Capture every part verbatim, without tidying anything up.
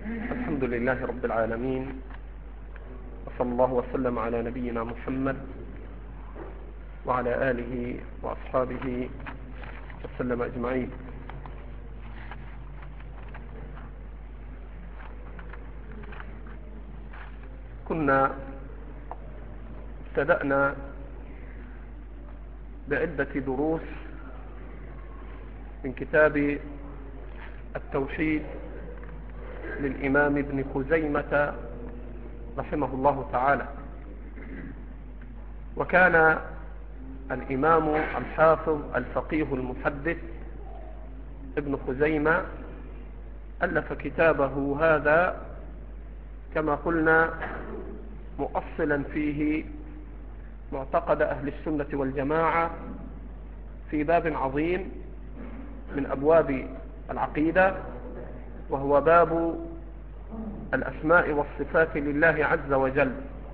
الحمد لله رب العالمين، وصلى الله وسلم على نبينا محمد وعلى آله وأصحابه وسلم أجمعين. كنا ابتدأنا بعدة دروس من كتاب التوحيد للإمام ابن خزيمة رحمه الله تعالى. وكان الإمام الحافظ الفقيه المحدث ابن خزيمة ألف كتابه هذا كما قلنا مؤصلا فيه معتقد أهل السنة والجماعة في باب عظيم من أبواب العقيدة، وهو باب الأسماء والصفات لله عز وجل.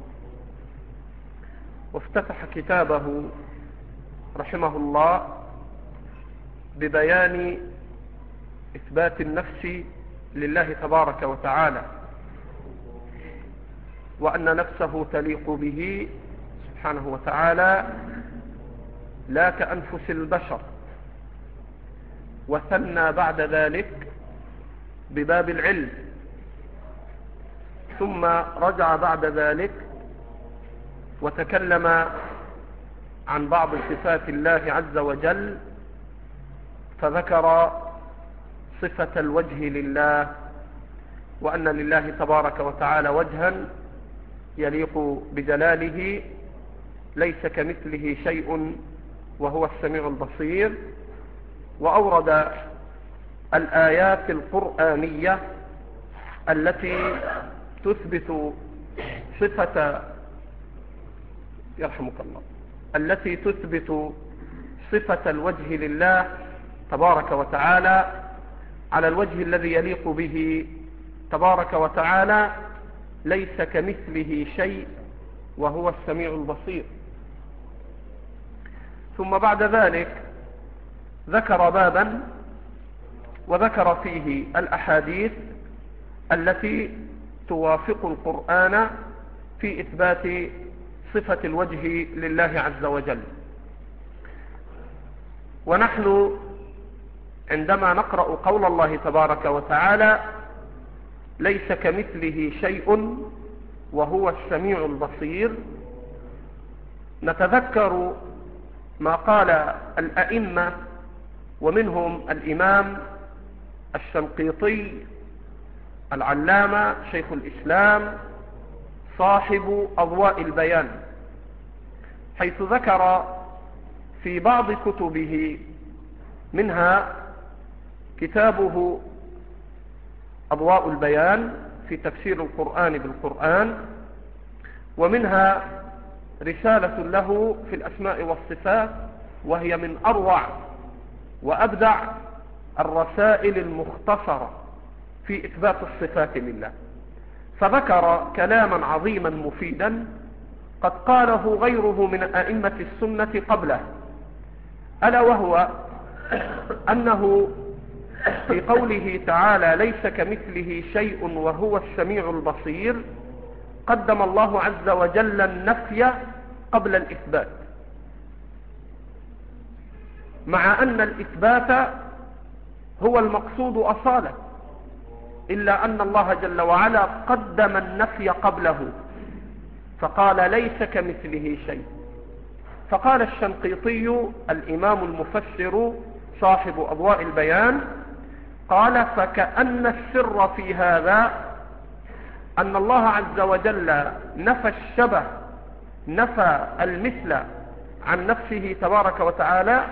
وافتتح كتابه رحمه الله ببيان إثبات النفس لله تبارك وتعالى، وأن نفسه تليق به سبحانه وتعالى لا كأنفس البشر. وثنى بعد ذلك بباب العلم، ثم رجع بعد ذلك وتكلم عن بعض صفات الله عز وجل، فذكر صفة الوجه لله، وأن لله تبارك وتعالى وجها يليق بجلاله ليس كمثله شيء وهو السميع البصير. وأورد الآيات القرآنية التي تثبت صفة يرحمك الله التي تثبت صفة الوجه لله تبارك وتعالى على الوجه الذي يليق به تبارك وتعالى ليس كمثله شيء وهو السميع البصير. ثم بعد ذلك ذكر بابا وذكر فيه الأحاديث التي توافق القرآن في إثبات صفة الوجه لله عز وجل. ونحن عندما نقرأ قول الله تبارك وتعالى ليس كمثله شيء وهو السميع البصير، نتذكر ما قال الأئمة، ومنهم الإمام الشنقيطي العلامة شيخ الإسلام صاحب أضواء البيان، حيث ذكر في بعض كتبه منها كتابه أضواء البيان في تفسير القرآن بالقرآن، ومنها رسالة له في الأسماء والصفات، وهي من أروع وأبدع الرسائل المختصرة في إثبات الصفات لله. فذكر كلاما عظيما مفيدا قد قاله غيره من أئمة السنة قبله، ألا وهو أنه في قوله تعالى ليس كمثله شيء وهو السميع البصير قدم الله عز وجل النفي قبل الإثبات، مع أن الإثبات هو المقصود أصالة، إلا أن الله جل وعلا قدم النفي قبله فقال ليس كمثله شيء. فقال الشنقيطي الإمام المفسر صاحب أضواء البيان، قال فكأن السر في هذا أن الله عز وجل نفى الشبه، نفى المثل عن نفسه تبارك وتعالى،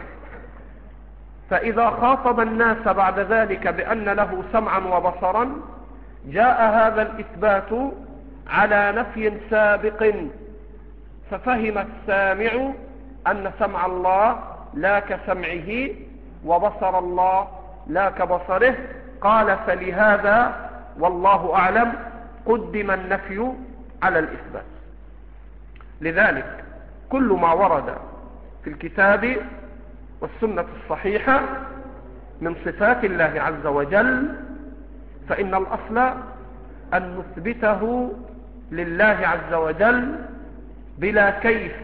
فإذا خاطب الناس بعد ذلك بأن له سمعا وبصرا جاء هذا الإثبات على نفي سابق، ففهم السامع أن سمع الله لا كسمعه وبصر الله لا كبصره. قال فلهذا والله أعلم قدم النفي على الإثبات. لذلك كل ما ورد في الكتاب والسنة الصحيحة من صفات الله عز وجل فإن الأصل أن نثبته لله عز وجل بلا كيف،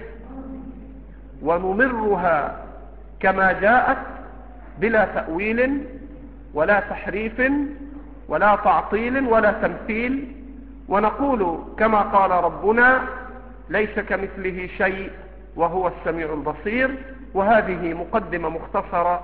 ونمرها كما جاءت بلا تأويل ولا تحريف ولا تعطيل ولا تمثيل، ونقول كما قال ربنا: ليس كمثله شيء وهو السميع البصير. وهذه مقدمة مختصرة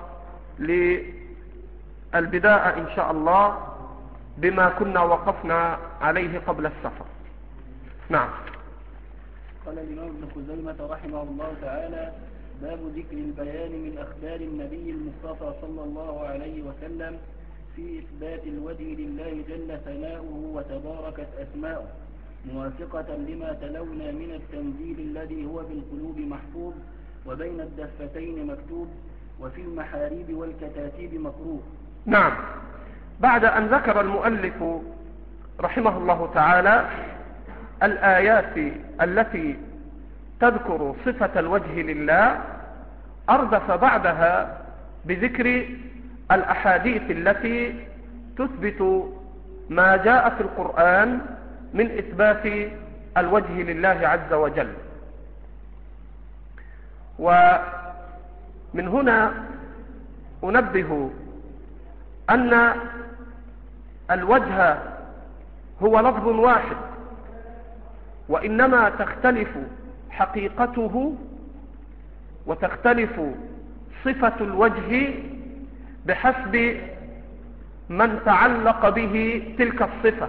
للبداية إن شاء الله بما كنا وقفنا عليه قبل السفر. نعم. قال الإمام ابن خزيمة رحمه الله تعالى: باب ذكر البيان من أخبار النبي المصطفى صلى الله عليه وسلم في إثبات الوجه لله جل ثناؤه وتباركت أسماؤه، موافقة لما تلونا من التنزيل الذي هو بالقلوب محفوظ وبين الدفتين مكتوب وفي المحاريب والكتاتيب مكروه. نعم. بعد أن ذكر المؤلف رحمه الله تعالى الآيات التي تذكر صفة الوجه لله، أردف بعدها بذكر الأحاديث التي تثبت ما جاء في القرآن من إثبات الوجه لله عز وجل. ومن هنا أنبه أن الوجه هو لفظ واحد، وإنما تختلف حقيقته وتختلف صفة الوجه بحسب من تعلق به تلك الصفة.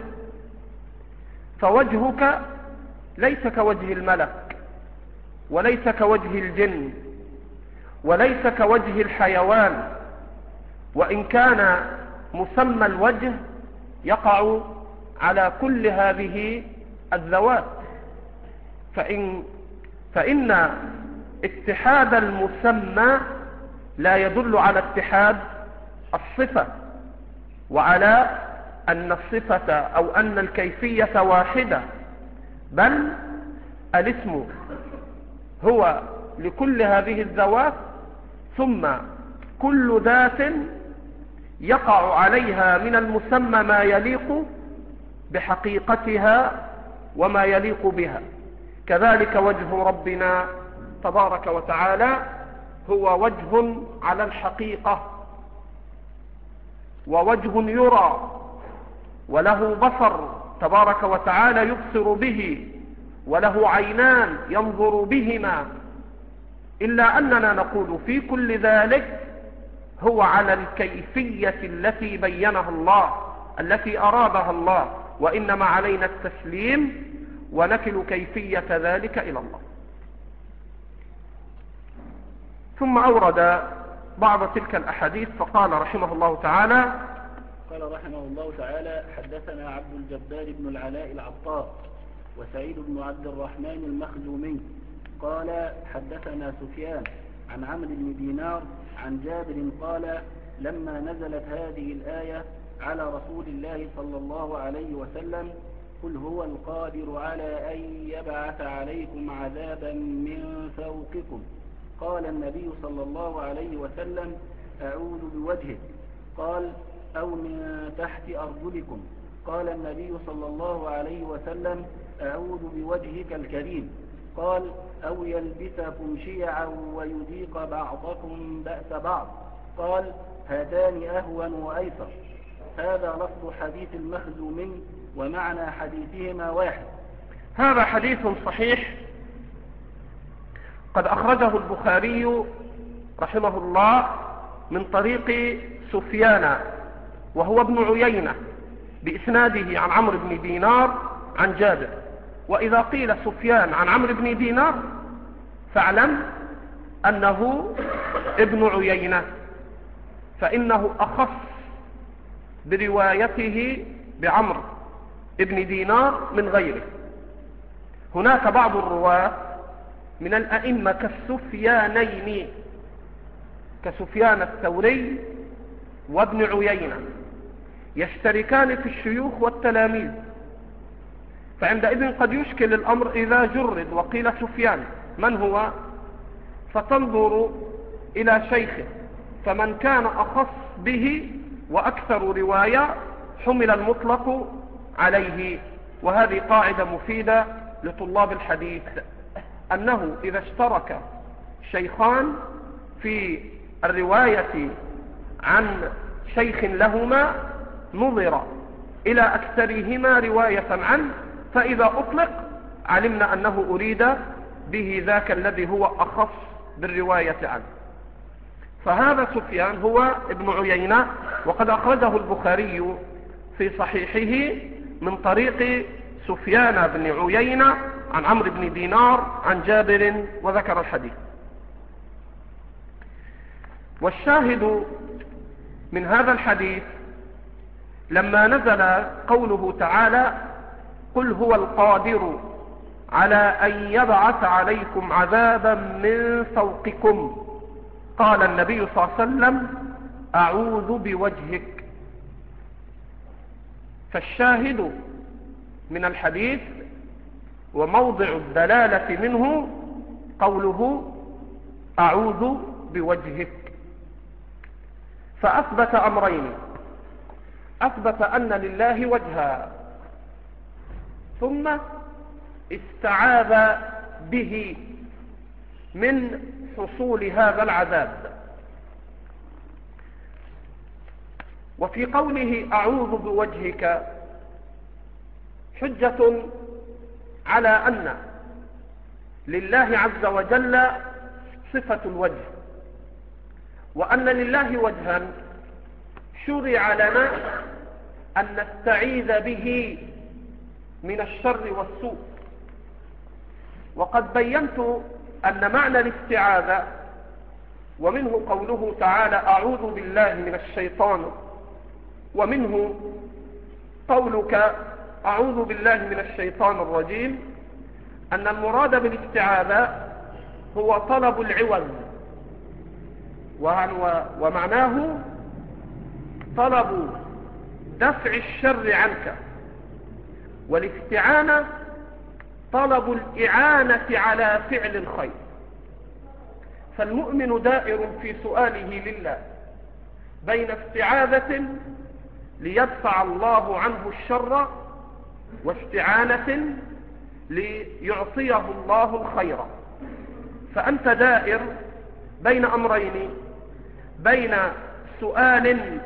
فوجهك ليس كوجه الملك، وليس كوجه الجن، وليس كوجه الحيوان، وإن كان مسمى الوجه يقع على كل هذه الذوات. فإن, فإن اتحاد المسمى لا يدل على اتحاد الصفة، وعلى أن الصفة أو أن الكيفية واحدة، بل الاسم هو لكل هذه الذوات، ثم كل ذات يقع عليها من المسمى ما يليق بحقيقتها وما يليق بها. كذلك وجه ربنا تبارك وتعالى هو وجه على الحقيقة، ووجه يرى، وله بصر تبارك وتعالى يبصر به، وله عينان ينظر بهما، إلا أننا نقول في كل ذلك هو على الكيفية التي بينها الله، التي أرادها الله، وإنما علينا التسليم ونكل كيفية ذلك إلى الله. ثم أورد بعض تلك الأحاديث فقال رحمه الله تعالى: قال رحمه الله تعالى: حدثنا عبد الجبار بن العلاء العطار وسعيد بن عبد الرحمن المخزومي قال حدثنا سفيان عن عمرو بن دينار عن جابر قال: لما نزلت هذه الآية على رسول الله صلى الله عليه وسلم: قل هو القادر على أن يبعث عليكم عذابا من فوقكم، قال النبي صلى الله عليه وسلم: أعوذ بوجهك. قال: أو من تحت أرجلكم. قال النبي صلى الله عليه وسلم: أعوذ بوجهك الكريم. قال: أو يلبسكم شيعا ويذيق بعضكم بأس بعض. قال: هاتان أهون وأيسر. هذا لفظ حديث المخزومي، ومعنى حديثهما واحد. هذا حديث صحيح قد أخرجه البخاري رحمه الله من طريق سفيان وهو ابن عيينة بإسناده عن عمرو بن دينار عن جابر. وإذا قيل سفيان عن عمرو بن دينار فاعلم أنه ابن عيينة، فإنه أخص بروايته بعمرو ابن دينار من غيره. هناك بعض الرواة من الأئمة كالسفيانين كسفيان الثوري وابن عيينة يشتركان في الشيوخ والتلاميذ، فعندئذ قد يشكل الأمر إذا جرد وقيل سفيان من هو، فتنظر إلى شيخه، فمن كان أخص به وأكثر رواية حمل المطلق عليه. وهذه قاعدة مفيدة لطلاب الحديث، أنه إذا اشترك شيخان في الرواية عن شيخ لهما نظر إلى أكثرهما رواية عنه، فإذا أطلق علمنا أنه أريد به ذاك الذي هو أخص بالرواية عنه. فهذا سفيان هو ابن عيينة، وقد أخرجه البخاري في صحيحه من طريق سفيان بن عيينة عن عمرو بن دينار عن جابر وذكر الحديث. والشاهد من هذا الحديث لما نزل قوله تعالى: قل هو القادر على أن يبعث عليكم عذابا من فوقكم، قال النبي صلى الله عليه وسلم: أعوذ بوجهك. فالشاهد من الحديث وموضع الدلالة منه قوله: أعوذ بوجهك. فأثبت أمرين: أثبت أن لله وجها، ثم استعاذ به من حصول هذا العذاب. وفي قوله أعوذ بوجهك حجة على أن لله عز وجل صفة الوجه، وأن لله وجها شرع لنا أن نستعيذ به من الشر والسوء. وقد بينت أن معنى الاستعاذة، ومنه قوله تعالى: أعوذ بالله من الشيطان، ومنه قولك: أعوذ بالله من الشيطان الرجيم، أن المراد بالاستعاذة هو طلب العوض، ومعناه طلب دفع الشر عنك، والاستعانة طلب الإعانة على فعل الخير. فالمؤمن دائر في سؤاله لله بين استعاذة ليدفع الله عنه الشر، واستعانة ليعطيه الله الخير. فأنت دائر بين أمرين: بين سؤال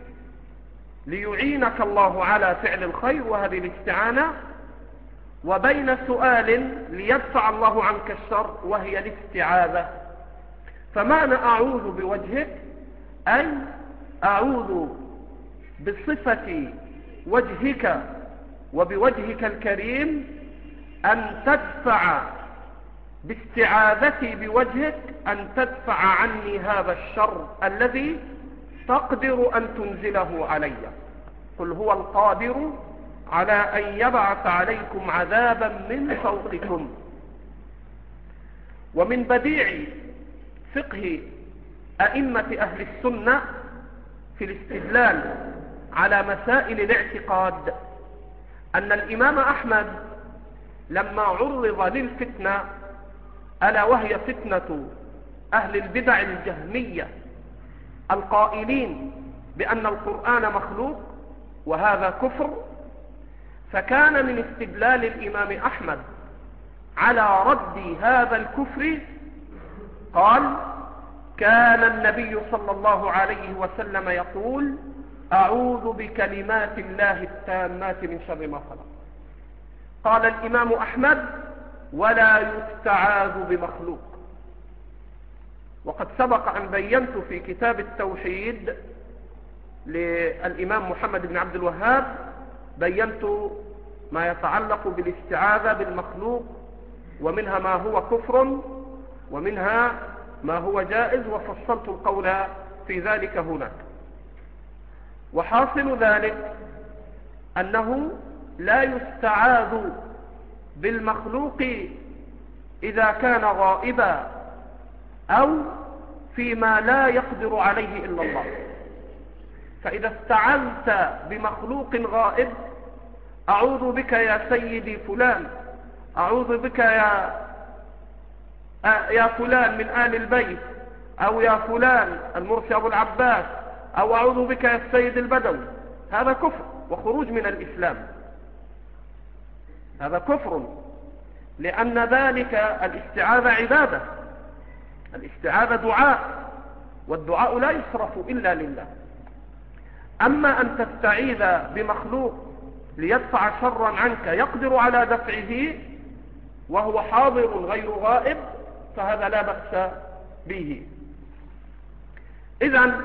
ليعينك الله على فعل الخير وهذه الاستعانة، وبين سؤال ليدفع الله عنك الشر وهي الاستعاذة. فمعنى أعوذ بوجهك أي أعوذ بصفة وجهك وبوجهك الكريم أن تدفع باستعاذتي بوجهك، أن تدفع عني هذا الشر الذي تقدر أن تنزله علي. قل هو القادر على أن يبعث عليكم عذابا من فوقكم. ومن بديع فقه أئمة أهل السنة في الاستدلال على مسائل الاعتقاد أن الإمام أحمد لما عرض للفتنة، ألا وهي فتنة أهل البدع الجهمية القائلين بأن القرآن مخلوق وهذا كفر، فكان من استدلال الإمام أحمد على رد هذا الكفر قال: كان النبي صلى الله عليه وسلم يقول: أعوذ بكلمات الله التامات من شر ما خلق. قال الإمام أحمد: ولا يستعاذ بمخلوق. وقد سبق أن بينت في كتاب التوحيد للإمام محمد بن عبد الوهاب، بينت ما يتعلق بالاستعاذة بالمخلوق، ومنها ما هو كفر ومنها ما هو جائز، وفصلت القول في ذلك هناك. وحاصل ذلك أنه لا يستعاذ بالمخلوق إذا كان غائبا أو فيما لا يقدر عليه إلا الله. فإذا استعنت بمخلوق غائب: أعوذ بك يا سيدي فلان، أعوذ بك يا يا فلان من آل البيت، أو يا فلان المرسي أبو العباس، أو أعوذ بك يا السيد البدوي، هذا كفر. وخروج من الإسلام. هذا كفر، لأن ذلك الاستعاذة عبادة، الاستعاذة دعاء، والدعاء لا يصرف إلا لله. أما أن تستعيذ بمخلوق ليدفع شرا عنك يقدر على دفعه وهو حاضر غير غائب، فهذا لا بأس به. إذن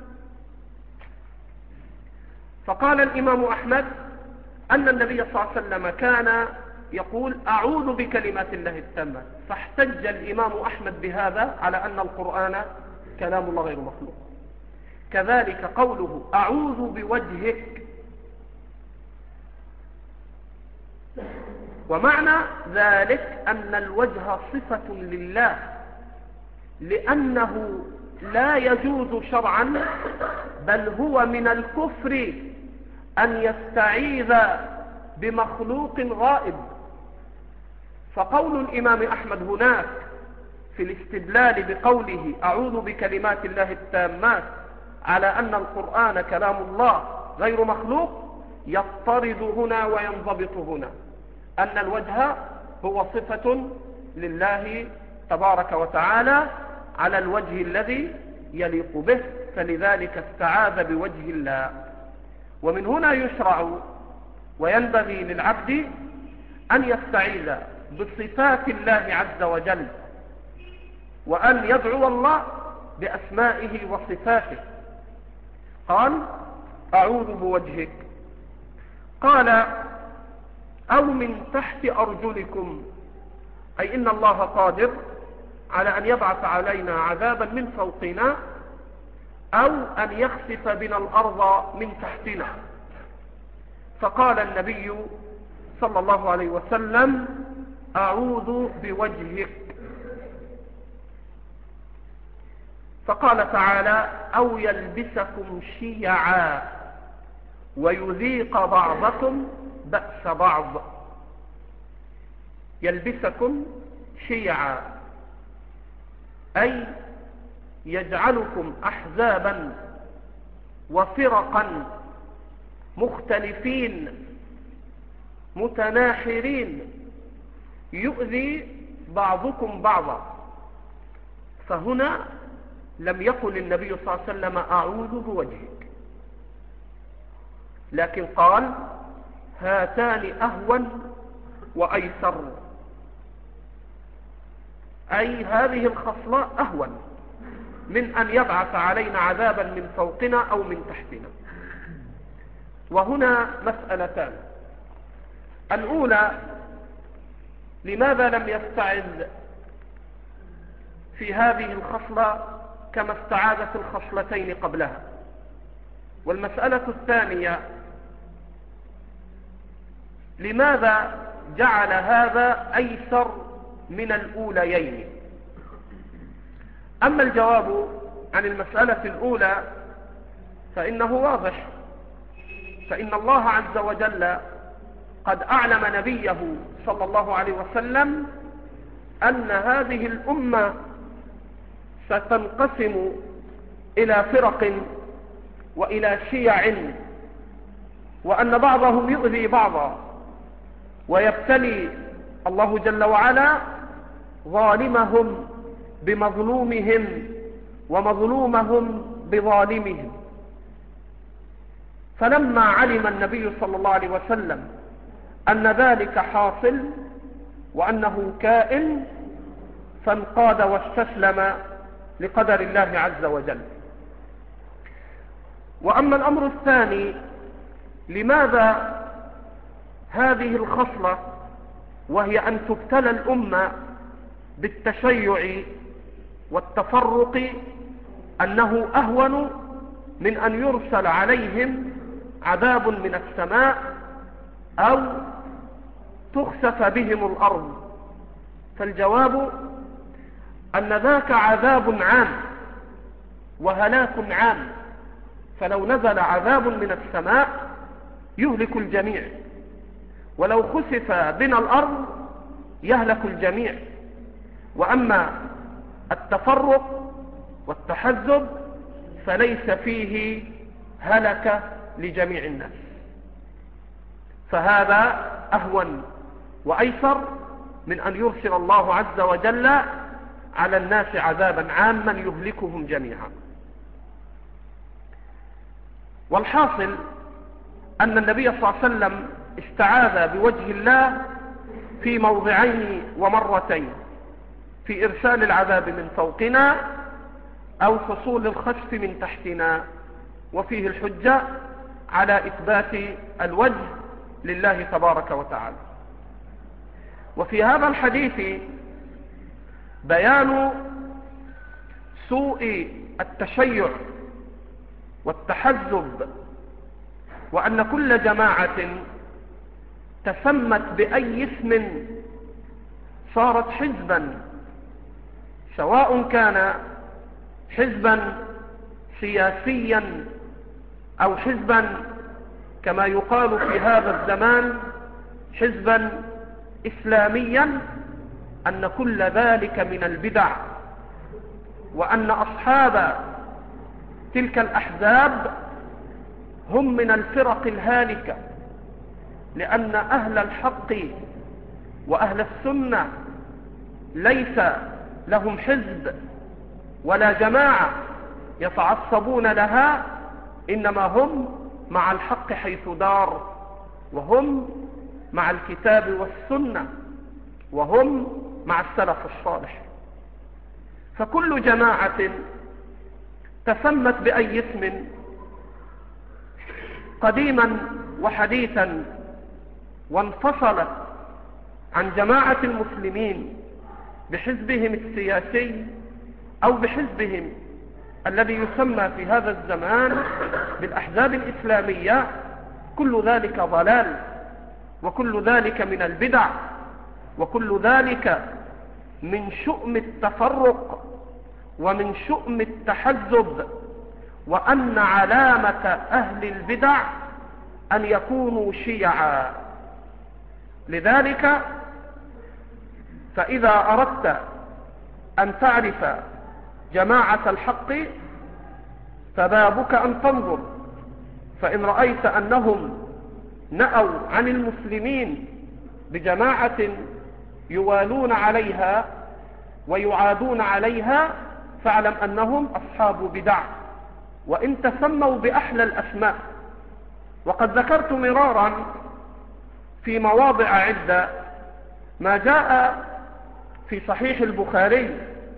فقال الإمام أحمد أن النبي صلى الله عليه وسلم كان يقول أعوذ بكلمات الله التامة، فاحتج الإمام أحمد بهذا على أن القرآن كلام الله غير مخلوق. كذلك قوله أعوذ بوجهك، ومعنى ذلك أن الوجه صفة لله، لأنه لا يجوز شرعا بل هو من الكفر أن يستعيذ بمخلوق غائب. فقول الإمام أحمد هناك في الاستدلال بقوله أعوذ بكلمات الله التامات على أن القرآن كلام الله غير مخلوق يضطرد هنا وينضبط هنا، أن الوجه هو صفة لله تبارك وتعالى على الوجه الذي يليق به، فلذلك استعاذ بوجه الله. ومن هنا يشرع وينبغي للعبد أن يستعيذ بصفات الله عز وجل، وأن يدعو الله بأسمائه وصفاته. قال أعوذ بوجهك، قال أو من تحت أرجلكم، أي إن الله قادر على أن يبعث علينا عذابا من فوقنا أو أن يخسف بنا الأرض من تحتنا. فقال النبي صلى الله عليه وسلم أعوذ بوجهك. فقال تعالى أو يلبسكم شيعا ويذيق بعضكم بأس بعض. يلبسكم شيعا أي يجعلكم أحزابا وفرقا مختلفين متناحرين يؤذي بعضكم بعضا. فهنا لم يقل النبي صلى الله عليه وسلم أعوذ بوجهك، لكن قال هاتان أهون وأيسر، أي هذه الخصلة أهون من أن يبعث علينا عذابا من فوقنا أو من تحتنا. وهنا مسألتان. الأولى لماذا لم يستعذ في هذه الخصلة كما استعاذ في الخصلتين قبلها؟ والمسألة الثانية لماذا جعل هذا أيسر من الأوليين؟ أما الجواب عن المسألة الأولى فإنه واضح، فإن الله عز وجل قد أعلم نبيه صلى الله عليه وسلم أن هذه الأمة ستنقسم إلى فرق وإلى شيع، وأن بعضهم يؤذي بعضا، ويبتلي الله جل وعلا ظالمهم بمظلومهم ومظلومهم بظالمهم. فلما علم النبي صلى الله عليه وسلم أن ذلك حاصل وأنه كائن فانقاد واستسلم لقدر الله عز وجل. وأما الأمر الثاني لماذا هذه الخصلة، وهي أن تبتلى الأمة بالتشيع والتفرق، أنه أهون من أن يرسل عليهم عذاب من السماء أو تخسف بهم الأرض؟ فالجواب أن ذاك عذاب عام وهلاك عام، فلو نزل عذاب من السماء يهلك الجميع، ولو خسف بنا الأرض يهلك الجميع. وأما التفرق والتحزب فليس فيه هلك لجميع الناس. فهذا أهون وأيسر من أن يرسل الله عز وجل على الناس عذابا عاما يهلكهم جميعا. والحاصل أن النبي صلى الله عليه وسلم استعاذ بوجه الله في موضعين ومرتين، في إرسال العذاب من فوقنا أو حصول الخسف من تحتنا، وفيه الحجة على إثبات الوجه لله تبارك وتعالى. وفي هذا الحديث بيان سوء التشيع والتحزب، وأن كل جماعة تسمت بأي اسم صارت حزبا، سواء كان حزبا سياسيا أو حزبا كما يقال في هذا الزمان حزبا إسلاميا، أن كل ذلك من البدع، وأن أصحاب تلك الأحزاب هم من الفرق الهالكة، لأن أهل الحق وأهل السنة ليس لهم حزب ولا جماعة يتعصبون لها، إنما هم مع الحق حيث دار، وهم مع الكتاب والسنة، وهم مع السلف الصالح. فكل جماعة تسمت بأي اسم قديما وحديثا وانفصلت عن جماعة المسلمين بحزبهم السياسي أو بحزبهم الذي يسمى في هذا الزمان بالأحزاب الإسلامية، كل ذلك ضلال، وكل ذلك من البدع، وكل ذلك من شؤم التفرق ومن شؤم التحزب، وأن علامة أهل البدع أن يكونوا شيعا. لذلك فإذا أردت أن تعرف جماعة الحق فبابك أن تنظر، فإن رأيت أنهم نأوا عن المسلمين بجماعة يوالون عليها ويعادون عليها، فاعلم أنهم أصحاب بدع، وإن تسموا بأحلى الأسماء. وقد ذكرت مرارا في مواضع عدة ما جاء في صحيح البخاري: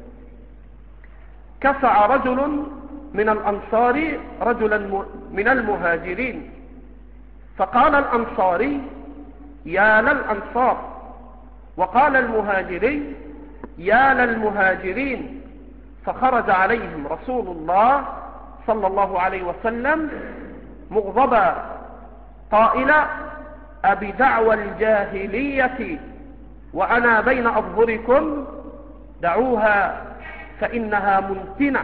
كسع رجل من الأنصار رجلا من المهاجرين، فقال الأنصاري: يا للأنصار، وقال المهاجري: يا للمهاجرين. فخرج عليهم رسول الله صلى الله عليه وسلم مغضبا قائلا: أبدعوى الجاهلية وأنا بين أظهركم دعوها فإنها منتنة.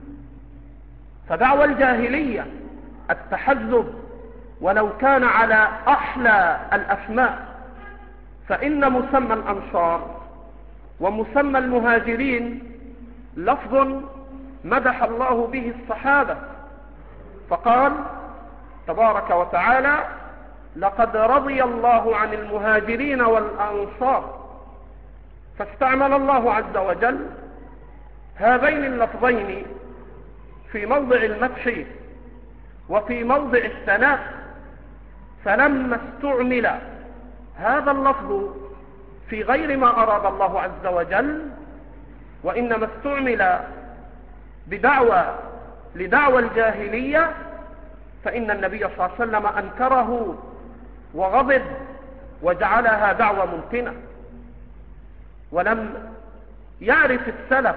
فدعوى الجاهلية التحزب ولو كان على أحلى الأسماء، فإن مسمى الأنصار ومسمى المهاجرين لفظ مدح الله به الصحابة، فقال تبارك وتعالى: لقد رضي الله عن المهاجرين والأنصار. فاستعمل الله عز وجل هذين اللفظين في موضع المدح وفي موضع الثناء، فلما استعمل هذا اللفظ في غير ما أراد الله عز وجل، وإنما استعمل بدعوى لدعوى الجاهلية، فإن النبي صلى الله عليه وسلم أنكره وغضب وجعلها دعوى ممتنة. ولم يعرف السلف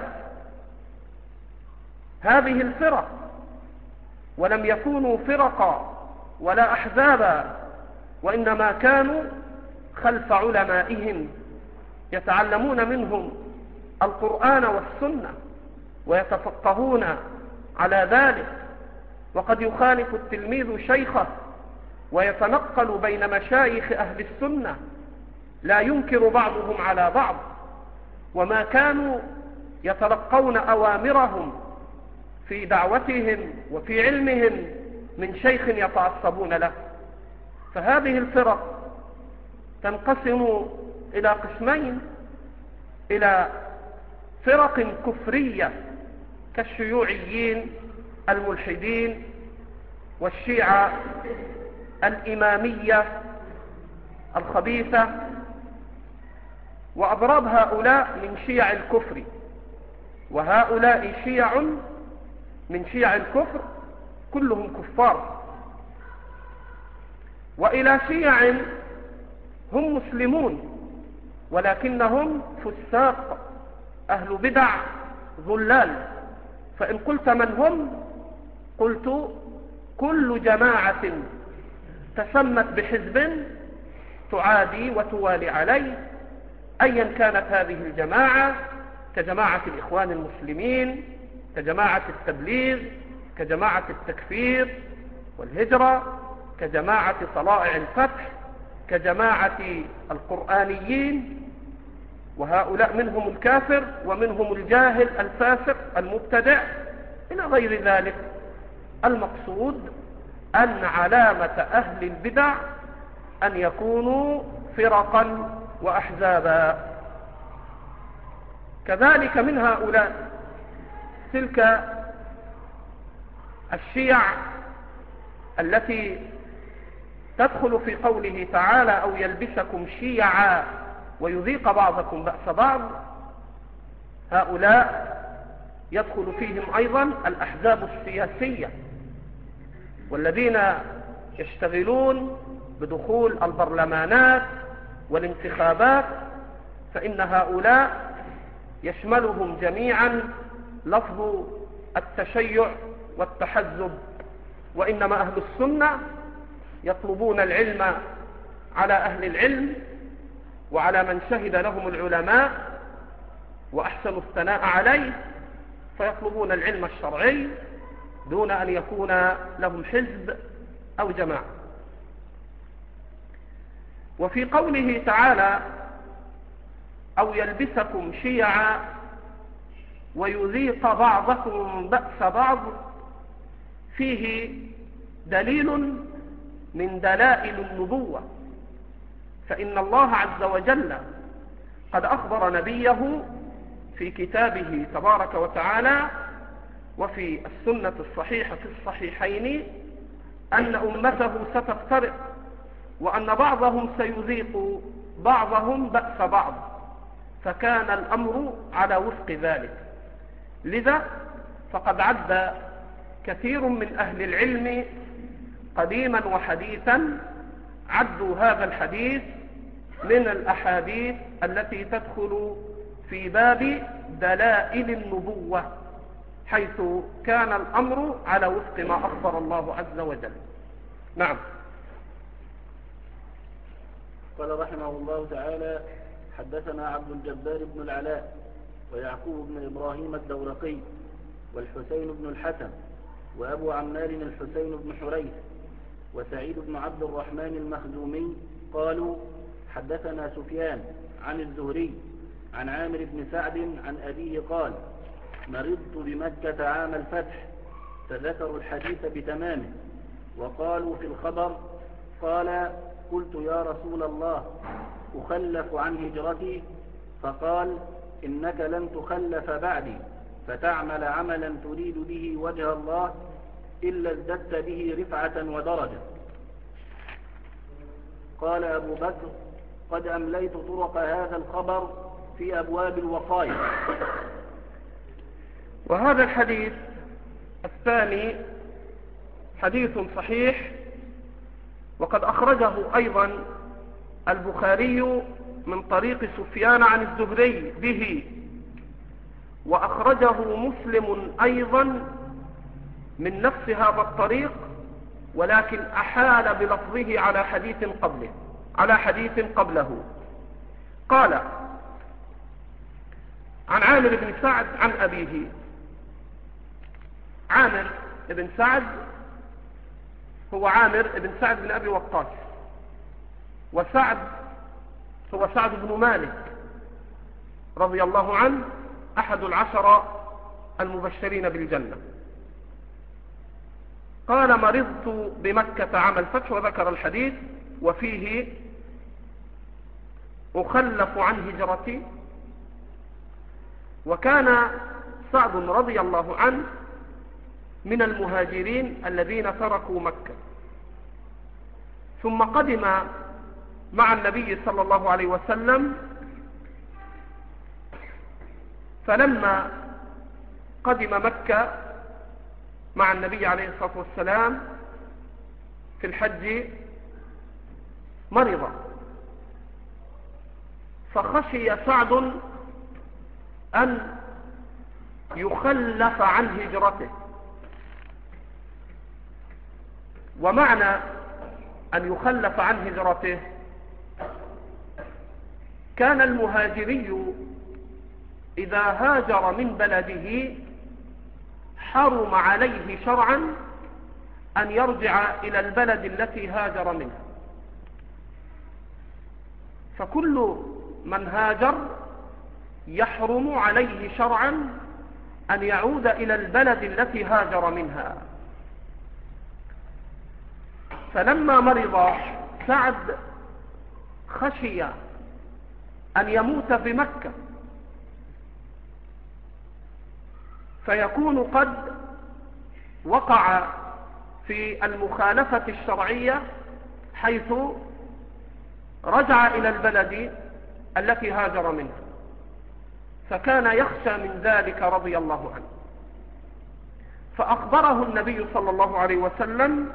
هذه الفرق، ولم يكونوا فرقا ولا أحزابا، وإنما كانوا خلف علمائهم يتعلمون منهم القرآن والسنة ويتفقهون على ذلك. وقد يخالف التلميذ شيخه ويتنقل بين مشايخ أهل السنة، لا ينكر بعضهم على بعض، وما كانوا يتلقون أوامرهم في دعوتهم وفي علمهم من شيخ يتعصبون له. فهذه الفرق تنقسم إلى قسمين، إلى فرق كفرية كالشيوعيين الملحدين والشيعة الإمامية الخبيثة، وأضراب هؤلاء من شيع الكفر، وهؤلاء شيع من شيع الكفر كلهم كفار. وإلى شيع هم مسلمون ولكنهم فساق أهل بدع ضلال. فإن قلت من هم، قلت كل جماعة تسمت بحزب تعادي وتوالي عليه، أيا كانت هذه الجماعة، كجماعة الإخوان المسلمين، كجماعة التبليغ، كجماعة التكفير والهجرة، كجماعة طلائع الفتح، كجماعة القرآنيين، وهؤلاء منهم الكافر ومنهم الجاهل الفاسق المبتدع إلى غير ذلك. المقصود أن علامة أهل البدع أن يكونوا فرقا وأحزابا. كذلك من هؤلاء تلك الشيع التي تدخل في قوله تعالى أو يلبسكم شيعا ويذيق بعضكم بأس بعض. هؤلاء يدخل فيهم أيضا الأحزاب السياسية والذين يشتغلون بدخول البرلمانات والانتخابات، فإن هؤلاء يشملهم جميعا لفظ التشيع والتحزب. وإنما أهل السنة يطلبون العلم على أهل العلم وعلى من شهد لهم العلماء وأحسنوا الثناء عليه، فيطلبون العلم الشرعي دون أن يكون لهم حزب أو جماعة. وفي قوله تعالى أو يلبسكم شيعا ويذيق بعضكم بأس بعض، فيه دليل من دلائل النبوة، فإن الله عز وجل قد أخبر نبيه في كتابه تبارك وتعالى وفي السنة الصحيحة في الصحيحين أن أمته ستفترق وأن بعضهم سيذيق بعضهم بأس بعض، فكان الأمر على وفق ذلك. لذا فقد عد كثير من أهل العلم قديما وحديثا عدوا هذا الحديث من الأحاديث التي تدخل في باب دلائل النبوة، حيث كان الأمر على وفق ما أخبر الله عز وجل. نعم. قال رحمه الله تعالى: حدثنا عبد الجبار بن العلاء ويعقوب بن إبراهيم الدورقي والحسين بن الحسن وأبو عمار الحسين بن حريث وسعيد بن عبد الرحمن المخزومي قالوا: حدثنا سفيان عن الزهري عن عامر بن سعد عن أبيه قال: مرضت بمكة عام الفتح، فذكروا الحديث بتمامه وقالوا في الخبر: قال: قلت يا رسول الله أخلف عن هجرتي؟ فقال: إنك لن تخلف بعدي فتعمل عملا تريد به وجه الله إلا ازددت به رفعة ودرجة. قال أبو بكر: قد أمليت طرق هذا الخبر في أبواب الوصايا. وهذا الحديث الثاني حديث صحيح، وقد أخرجه أيضا البخاري من طريق سفيان عن الزهري به، وأخرجه مسلم أيضا من نفس هذا الطريق، ولكن أحال بلفظه على حديث قبله على حديث قبله. قال: عن عامر بن سعد عن أبيه. عامر بن سعد هو عامر بن سعد بن أبي وقاص، وسعد هو سعد بن مالك رضي الله عنه، أحد العشرة المبشرين بالجنة. قال: مرضت بمكة عام الفتح، وذكر الحديث وفيه أخلف عن هجرتي. وكان سعد رضي الله عنه من المهاجرين الذين تركوا مكة، ثم قدم مع النبي صلى الله عليه وسلم. فلما قدم مكة مع النبي عليه الصلاة والسلام في الحج مرض، فخشي سعد أن يخلف عن هجرته. ومعنى أن يخلف عن هجرته، كان المهاجري إذا هاجر من بلده حرم عليه شرعا أن يرجع إلى البلد التي هاجر منها، فكل من هاجر يحرم عليه شرعا أن يعود إلى البلد التي هاجر منها. فلما مرض سعد خشي أن يموت في مكة، فيكون قد وقع في المخالفة الشرعية حيث رجع إلى البلد التي هاجر منها، فكان يخشى من ذلك رضي الله عنه. فأخبره النبي صلى الله عليه وسلم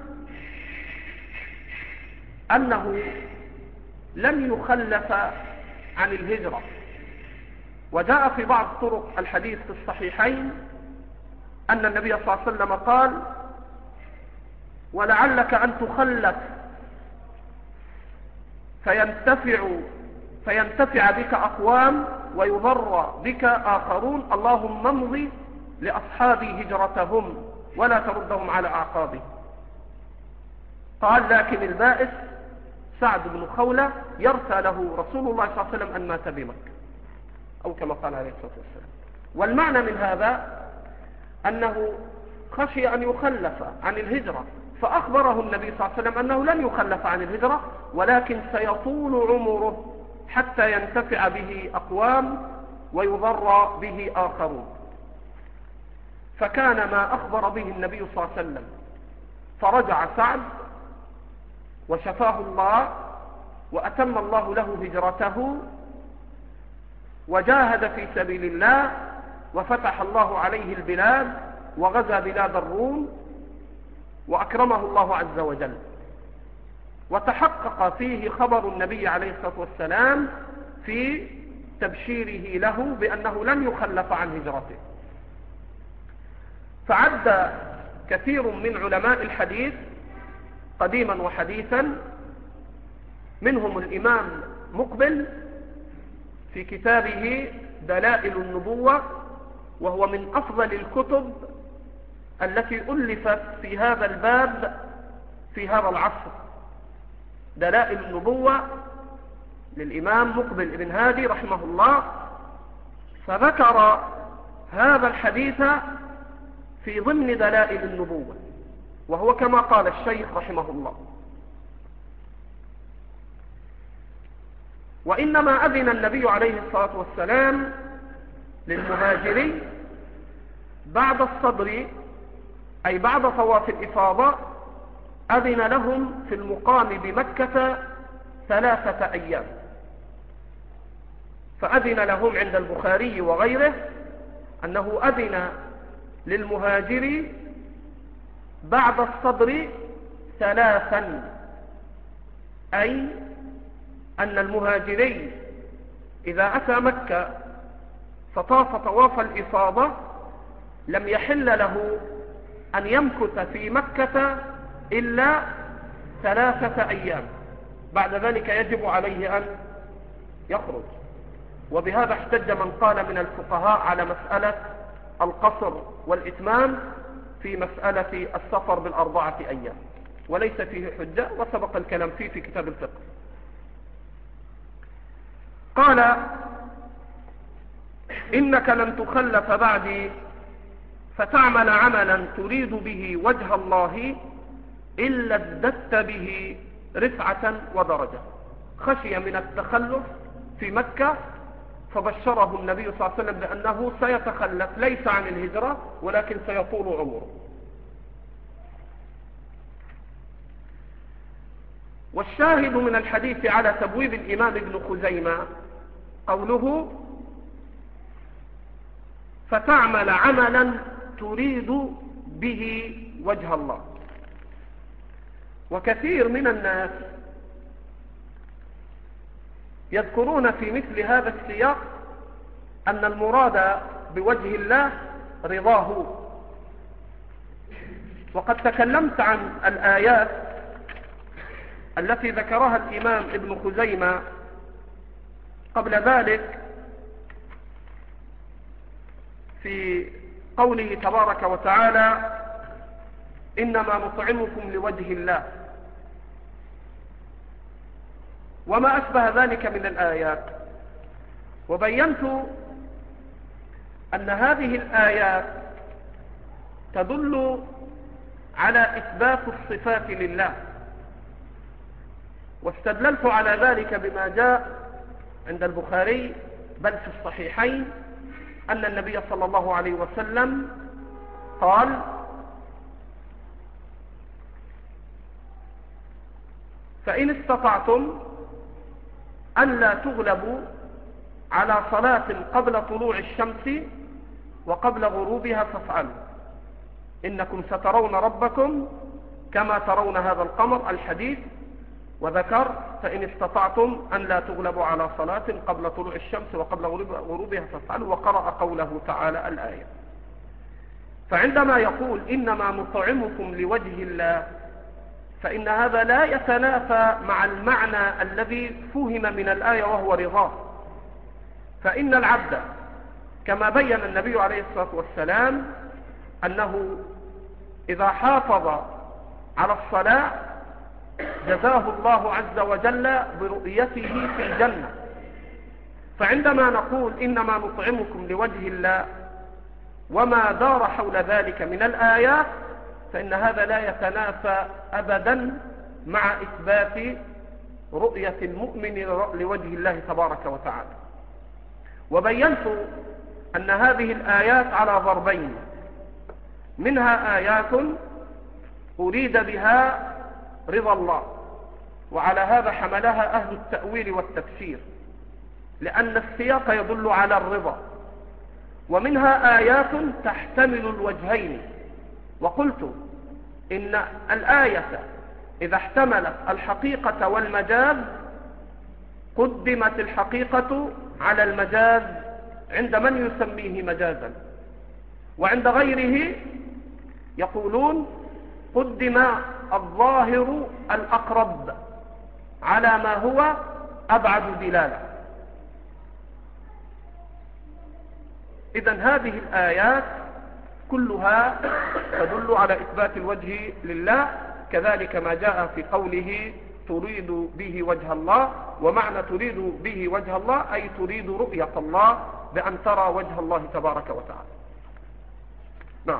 أنه لن يخلف عن الهجرة. وجاء في بعض طرق الحديث في الصحيحين أن النبي صلى الله عليه وسلم قال: ولعلك أن تخلف فينتفع, فينتفع بك أقوام ويضر بك آخرون، اللهم امض لأصحابي هجرتهم ولا تردهم على أعقابهم. قال: لكن البائس سعد بن خولة يرثى له رسول الله صلى الله عليه وسلم أن مات بمكة، أو كما قال عليه الصلاة والسلام. والمعنى من هذا أنه خشي أن يخلف عن الهجرة، فأخبره النبي صلى الله عليه وسلم أنه لن يخلف عن الهجرة، ولكن سيطول عمره حتى ينتفع به أقوام ويضر به آخرون. فكان ما أخبر به النبي صلى الله عليه وسلم، فرجع سعد وشفاه الله وأتم الله له هجرته وجاهد في سبيل الله وفتح الله عليه البلاد وغزا بلاد الروم وأكرمه الله عز وجل، وتحقق فيه خبر النبي عليه الصلاة والسلام في تبشيره له بأنه لن يخلف عن هجرته. فعد كثير من علماء الحديث قديما وحديثا، منهم الإمام مقبل في كتابه دلائل النبوة، وهو من أفضل الكتب التي ألفت في هذا الباب في هذا العصر. دلائل النبوة للإمام مقبل بن هادي رحمه الله، فذكر هذا الحديث في ضمن دلائل النبوة، وهو كما قال الشيخ رحمه الله: وإنما أذن النبي عليه الصلاة والسلام للمهاجرين بعد الصدر، أي بعد طواف الإفاضة، أذن لهم في المقام بمكة ثلاثة أيام. فأذن لهم عند البخاري وغيره أنه أذن للمهاجر بعد الصدر ثلاثا، أي أن المهاجرين إذا أتى مكة فطاف طواف الإفاضة لم يحل له أن يمكث في مكة إلا ثلاثة أيام، بعد ذلك يجب عليه أن يخرج. وبهذا احتج من قال من الفقهاء على مسألة القصر والإتمام في مسألة السفر بالأربعة أيام، وليس فيه حجة، وسبق الكلام فيه في كتاب الفقه. قال: إنك لن تخلف بعدي فتعمل عملا تريد به وجه الله إلا ازددت به رفعة ودرجة. خشي من التخلف في مكة، فبشره النبي صلى الله عليه وسلم بأنه سيتخلف ليس عن الهجرة ولكن سيطول عمره. والشاهد من الحديث على تبويب الإمام ابن خزيمة قوله فتعمل عملا تريد به وجه الله. وكثير من الناس يذكرون في مثل هذا السياق أن المراد بوجه الله رضاه. وقد تكلمت عن الآيات التي ذكرها الإمام ابن خزيمة قبل ذلك في قوله تبارك وتعالى إنما نطعمكم لوجه الله وما أشبه ذلك من الآيات. وبينت أن هذه الآيات تدل على إثبات الصفات لله، واستدللت على ذلك بما جاء عند البخاري بل في الصحيحين أن النبي صلى الله عليه وسلم قال فإن استطعتم أن لا تغلبوا على صلاة قبل طلوع الشمس وقبل غروبها فافعلوا إنكم سترون ربكم كما ترون هذا القمر الحديث. وذكر فإن استطعتم أن لا تغلبوا على صلاة قبل طلوع الشمس وقبل غروبها فافعلوا، وقرأ قوله تعالى الآية. فعندما يقول إنما نطعمكم لوجه الله فإن هذا لا يتنافى مع المعنى الذي فهم من الآية وهو رضاه. فإن العبد كما بين النبي عليه الصلاة والسلام أنه إذا حافظ على الصلاة جزاه الله عز وجل برؤيته في الجنة. فعندما نقول إنما نطعمكم لوجه الله وما دار حول ذلك من الآيات فإن هذا لا يتنافى أبدا مع إثبات رؤية المؤمن لوجه الله تبارك وتعالى. وبينت أن هذه الآيات على ضربين، منها آيات أريد بها رضا الله، وعلى هذا حملها أهل التأويل والتفسير لأن السياق يدل على الرضا، ومنها آيات تحتمل الوجهين. وقلت إن الآية إذا احتملت الحقيقة والمجاز قدمت الحقيقة على المجاز عند من يسميه مجازا، وعند غيره يقولون قدم الظاهر الأقرب على ما هو أبعد دلالة. إذن هذه الآيات كلها تدل على إثبات الوجه لله، كذلك ما جاء في قوله تريد به وجه الله. ومعنى تريد به وجه الله أي تريد رؤية الله بأن ترى وجه الله تبارك وتعالى. نعم.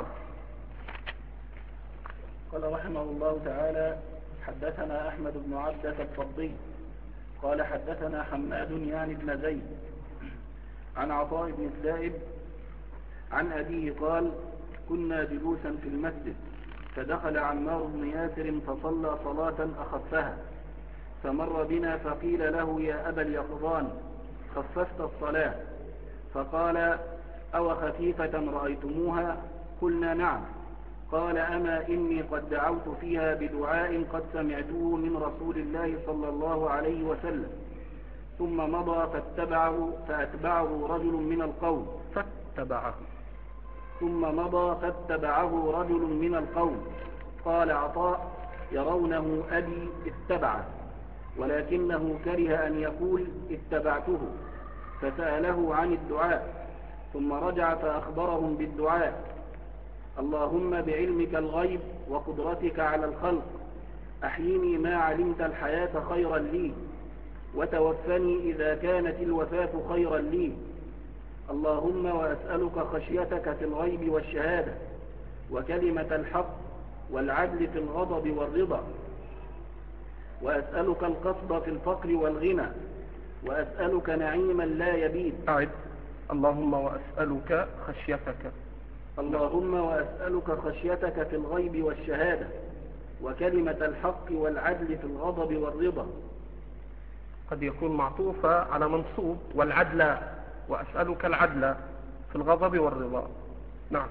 قال رحمه الله تعالى حدثنا أحمد بن عبدة الضبي قال حدثنا حماد يعني بن زيد عن عطاء بن السائب عن أبيه قال كنا جلوسا في المسجد فدخل عمار بن ياسر فصلى صلاة أخفها فمر بنا فقيل له يا أبا اليقظان خففت الصلاة، فقال أو خفيفة رأيتموها؟ قلنا نعم. قال أما إني قد دعوت فيها بدعاء قد سمعته من رسول الله صلى الله عليه وسلم. ثم مضى فاتبعه فأتبعه رجل من القوم فاتبعه ثم مضى فاتبعه رجل من القوم. قال عطاء يرونه أبي اتبعه ولكنه كره أن يقول اتبعته، فسأله عن الدعاء ثم رجع فأخبرهم بالدعاء اللهم بعلمك الغيب وقدرتك على الخلق أحيني ما علمت الحياة خيرا لي وتوفني إذا كانت الوفاة خيرا لي. اللهم وأسألك خشيتك في الغيب والشهادة وكلمة الحق والعدل في الغضب والرضا، وأسألك القصد في الفقر والغنى وأسألك نعيما لا يبيد. أعد. اللهم وأسألك خشيتك. اللهم وأسألك خشيتك في الغيب والشهادة، وكلمة الحق والعدل في الغضب والرضا. قد يكون معطوفة على منصوب، والعدل، وأسألك العدل في الغضب والرضا. نعم.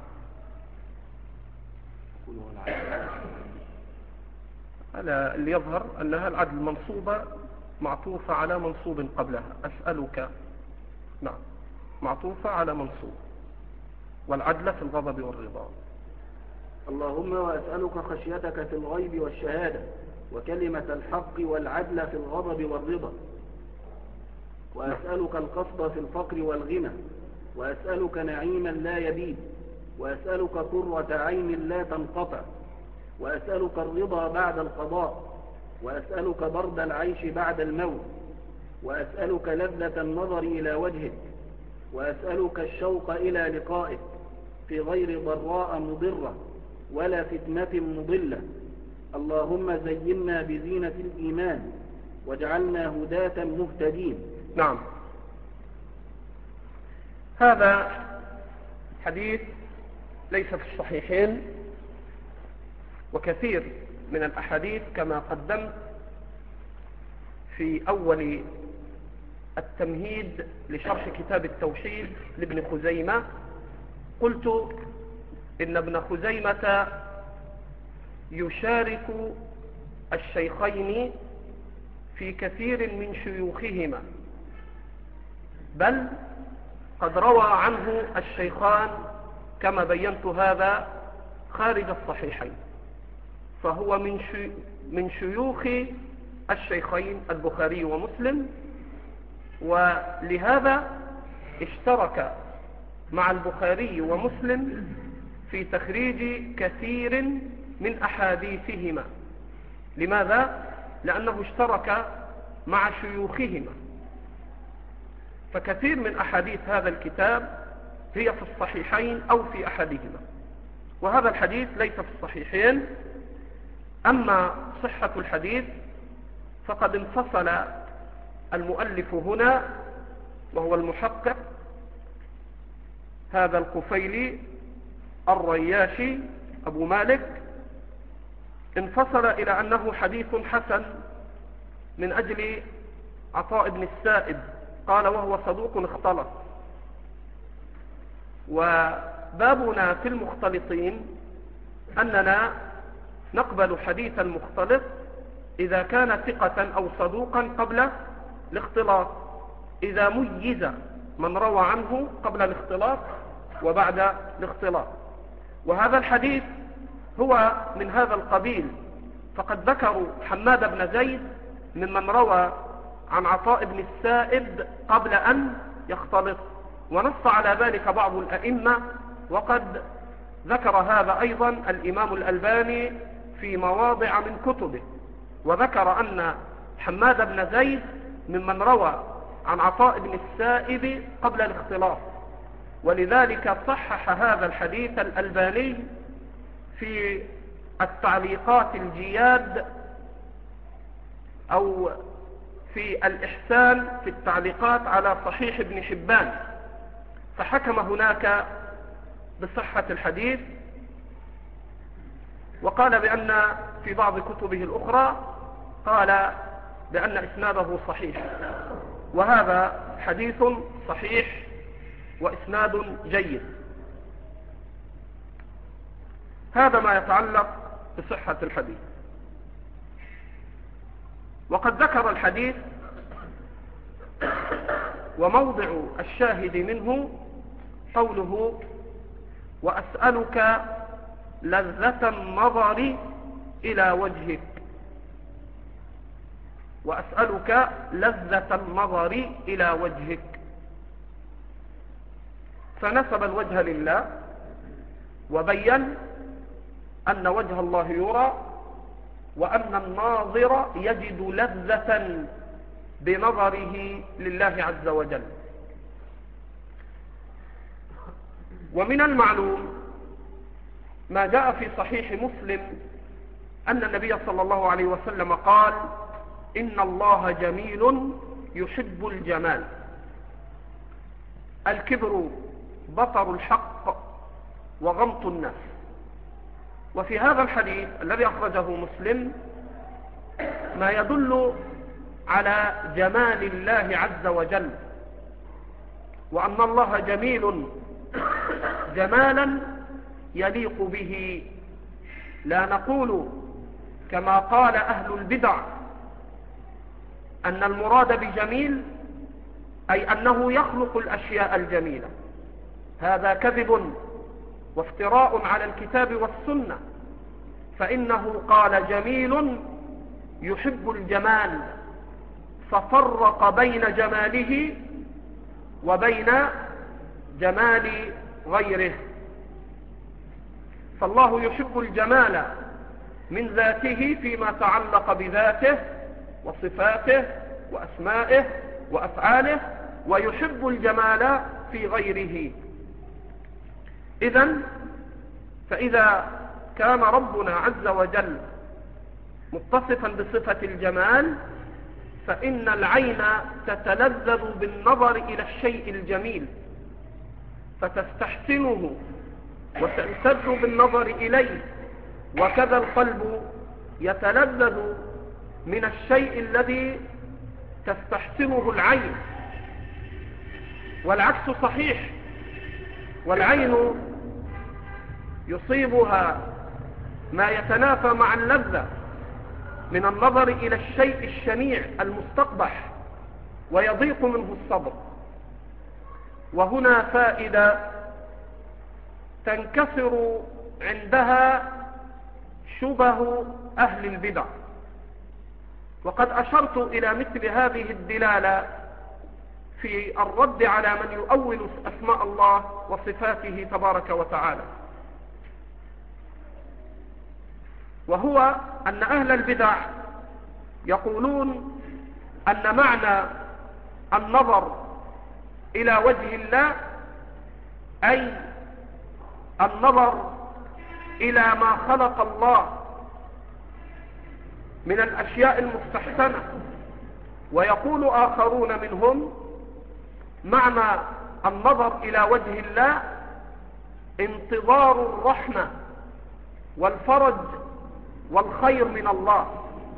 على اللي يظهر أنها العدل منصوبة معطوفة على منصوب قبلها. أسألك، نعم، معطوفة على منصوب، والعدل في الغضب والرضا. اللهم وأسألك خشيتك في الغيب والشهادة، وكلمة الحق والعدل في الغضب والرضا. وأسألك القصد في الفقر والغنى، وأسألك نعيما لا يبيد، وأسألك قرة عين لا تنقطع، وأسألك الرضا بعد القضاء، وأسألك برد العيش بعد الموت، وأسألك لذة النظر إلى وجهك، وأسألك الشوق إلى لقائك في غير ضراء مضرة ولا فتنة مضلة. اللهم زينا بزينة الإيمان، واجعلنا هداة مهتدين. نعم. هذا حديث ليس في الصحيحين، وكثير من الأحاديث كما قدمت في أول التمهيد لشرح كتاب التوحيد لابن خزيمة، قلت إن ابن خزيمة يشارك الشيخين في كثير من شيوخهما، بل قد روى عنه الشيخان كما بينت هذا خارج الصحيحين، فهو من من شيوخ الشيخين البخاري ومسلم، ولهذا اشترك مع البخاري ومسلم في تخريج كثير من أحاديثهما. لماذا؟ لأنه اشترك مع شيوخهما، فكثير من أحاديث هذا الكتاب هي في الصحيحين أو في أحدهما، وهذا الحديث ليس في الصحيحين. أما صحة الحديث فقد انفصل المؤلف هنا، وهو المحقق هذا القفيلي الرياشي أبو مالك، انفصل إلى أنه حديث حسن من أجل عطاء بن السائب، قال وهو صدوق اختلط. وبابنا في المختلطين أننا نقبل حديث المختلط إذا كان ثقة أو صدوقا قبل الاختلاط، إذا ميز من روى عنه قبل الاختلاط وبعد الاختلاط. وهذا الحديث هو من هذا القبيل، فقد ذكروا حماد بن زيد ممن روى عن عطاء بن السائب قبل أن يختلط، ونص على ذلك بعض الأئمة، وقد ذكر هذا أيضا الإمام الألباني في مواضع من كتبه، وذكر أن حماد بن زيد ممن روى عن عطاء بن السائب قبل الاختلاط، ولذلك صحح هذا الحديث الألباني في التعليقات الجياد أو في الإحسان في التعليقات على صحيح ابن حبان، فحكم هناك بصحة الحديث، وقال بأن في بعض كتبه الأخرى قال بأن إسناده صحيح، وهذا حديث صحيح وإسناد جيد. هذا ما يتعلق بصحة الحديث. وقد ذكر الحديث وموضع الشاهد منه قوله وأسألك لذة النظر إلى وجهك، وأسألك لذة النظر إلى وجهك، فنسب الوجه لله وبين أن وجه الله يرى، وأن الناظر يجد لذة بنظره لله عز وجل. ومن المعلوم ما جاء في صحيح مسلم أن النبي صلى الله عليه وسلم قال إن الله جميل يحب الجمال. الكبر بطر الحق وغمط الناس. وفي هذا الحديث الذي أخرجه مسلم ما يدل على جمال الله عز وجل، وأن الله جميل جمالا يليق به. لا نقول كما قال أهل البدع أن المراد بجميل أي أنه يخلق الأشياء الجميلة، هذا كذب وافتراء على الكتاب والسنة، فإنه قال جميل يحب الجمال، ففرق بين جماله وبين جمال غيره. فالله يحب الجمال من ذاته فيما تعلق بذاته وصفاته وأسمائه وأفعاله، ويحب الجمال في غيره. إذن فإذا كان ربنا عز وجل متصفا بصفة الجمال فإن العين تتلذذ بالنظر إلى الشيء الجميل فتستحسنه وتلتذ بالنظر إليه، وكذا القلب يتلذذ من الشيء الذي تستحسنه العين، والعكس صحيح. والعين يصيبها ما يتنافى مع اللذة من النظر إلى الشيء الشنيع المستقبح ويضيق منه الصبر. وهنا فائدة تنكسر عندها شبه أهل البدع، وقد أشرت إلى مثل هذه الدلالة في الرد على من يؤول أسماء الله وصفاته تبارك وتعالى، وهو أن أهل البدع يقولون أن معنى النظر إلى وجه الله أي النظر إلى ما خلق الله من الأشياء المستحسنة. ويقول آخرون منهم معنى النظر إلى وجه الله انتظار الرحمة والفرج والخير من الله.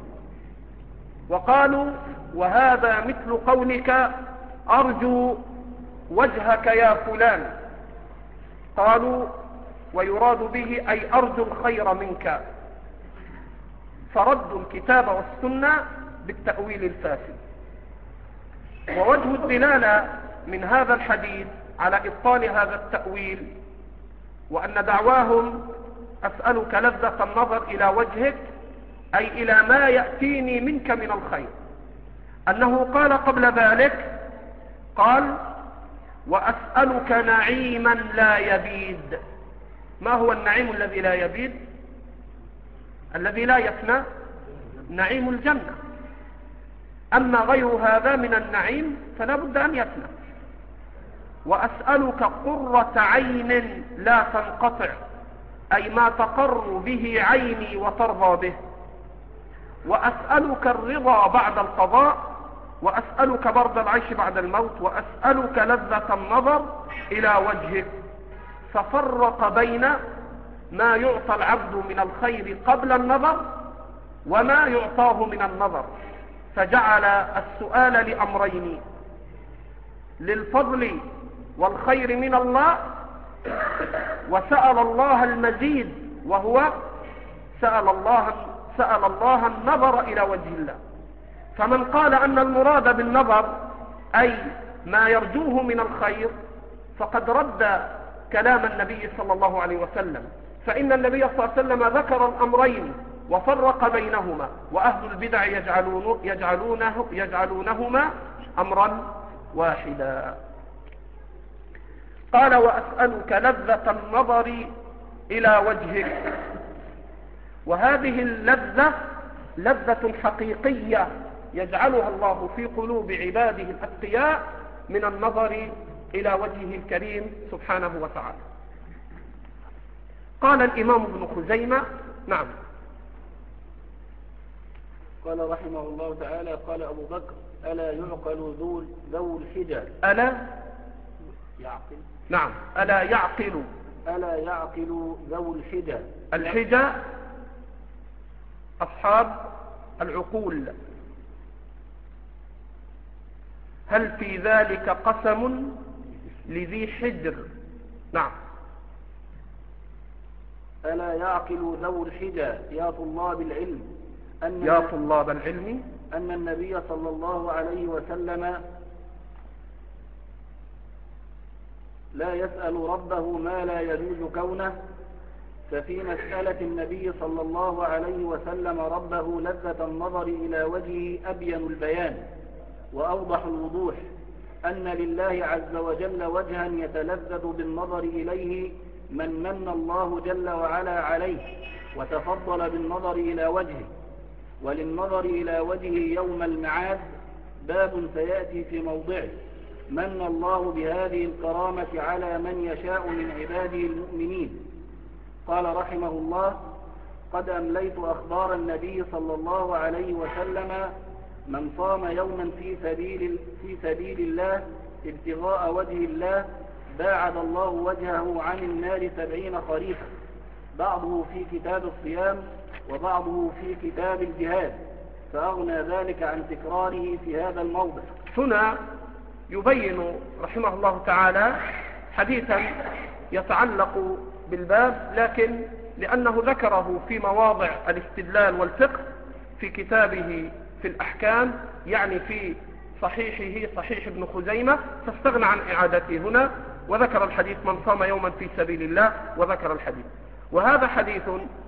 وقالوا وهذا مثل قولك أرجو وجهك يا فلان، قالوا ويراد به أي أرجو الخير منك، فردوا الكتاب والسنة بالتأويل الفاسد. ووجه الدلالة من هذا الحديث على إبطال هذا التأويل وأن دعواهم أسألك لذة النظر إلى وجهك أي إلى ما يأتيني منك من الخير، أنه قال قبل ذلك قال وأسألك نعيما لا يبيد. ما هو النعيم الذي لا يبيد؟ الذي لا يفنى، نعيم الجنة. أما غير هذا من النعيم فلا بد أن يفنى. وأسألك قرة عين لا تنقطع أي ما تقر به عيني وترضى به. وأسألك الرضا بعد القضاء، وأسألك برد العيش بعد الموت، وأسألك لذة النظر إلى وجهك. ففرق بين ما يعطى العبد من الخير قبل النظر وما يعطاه من النظر، فجعل السؤال لأمرين: للفضل والخير من الله، وسأل الله المزيد وهو سأل الله, سأل الله النظر إلى وجه الله. فمن قال أن المراد بالنظر أي ما يرجوه من الخير فقد رد كلام النبي صلى الله عليه وسلم، فإن النبي صلى الله عليه وسلم ذكر الأمرين وفرق بينهما، وأهل البدع يجعلون يجعلونه يجعلونهما أمرا واحدا. قال وأسألك لذة النظر إلى وجهك. وهذه اللذة لذة حقيقية يجعلها الله في قلوب عباده الأتقياء من النظر إلى وجهه الكريم سبحانه وتعالى. قال الإمام ابن خزيمة نعم قال رحمه الله تعالى قال أبو بكر ألا يعقل ذو ذو الحجى ألا يعقل نعم ألا يعقل ألا يعقل ذو الحجى الحجى أصحاب العقول. هل في ذلك قسم لذي حجر؟ نعم. ألا يعقل ذو الحجى يا طلاب العلم أن يا طلاب العلم أن النبي صلى الله عليه وسلم لا يسأل ربه ما لا يجوز كونه، ففي مسألة النبي صلى الله عليه وسلم ربه لذة النظر إلى وجهه أبين البيان وأوضح الوضوح، أن لله عز وجل وجها يتلذذ بالنظر إليه من من الله جل وعلا عليه وتفضل بالنظر إلى وجهه. وللنظر إلى وجهه يوم المعاد باب سيأتي في موضعه. من الله بهذه الكرامة على من يشاء من عباده المؤمنين. قال رحمه الله: قد أمليت أخبار النبي صلى الله عليه وسلم من صام يوما في سبيل, في سبيل الله ابتغاء وجه الله باعد الله وجهه عن النار سبعين خريفا، بعضه في كتاب الصيام وبعضه في كتاب الجهاد، فأغنى ذلك عن تكراره في هذا الموضع. هنا يبين رحمه الله تعالى حديثا يتعلق بالباب، لكن لأنه ذكره في مواضع الاستدلال والفقه في كتابه في الأحكام، يعني في صحيحه صحيح ابن خزيمة، فاستغنى عن إعادته هنا وذكر الحديث من صام يوما في سبيل الله وذكر الحديث. وهذا حديث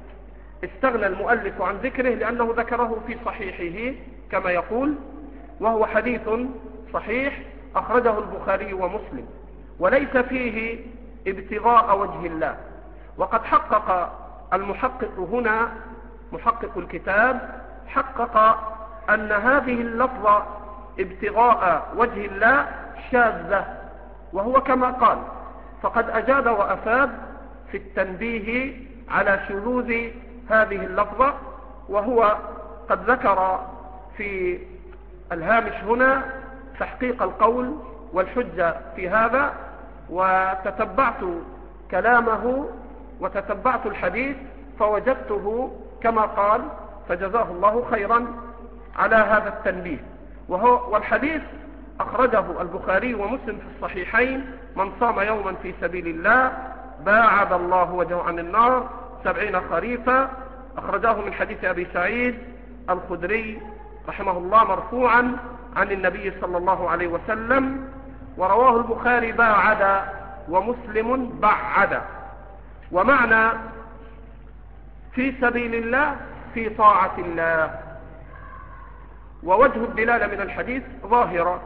استغنى المؤلف عن ذكره لأنه ذكره في صحيحه كما يقول، وهو حديث صحيح أخرجه البخاري ومسلم، وليس فيه ابتغاء وجه الله. وقد حقق المحقق هنا محقق الكتاب حقق أن هذه اللفظة ابتغاء وجه الله شاذة، وهو كما قال، فقد أجاد وأفاد في التنبيه على شذوذ هذه اللفظة، وهو قد ذكر في الهامش هنا تحقيق القول والحجة في هذا، وتتبعت كلامه وتتبعت الحديث فوجدته كما قال، فجزاه الله خيرا على هذا التنبيه. وهو والحديث أخرجه البخاري ومسلم في الصحيحين: من صام يوما في سبيل الله باعد الله وجهه عن النار سبعين خريفا. أخرجاه من حديث أبي سعيد الخدري رحمه الله مرفوعا عن النبي صلى الله عليه وسلم، ورواه البخاري باعد ومسلم بعد. ومعنى في سبيل الله في طاعة الله. ووجه الدلالة من الحديث ظاهرة،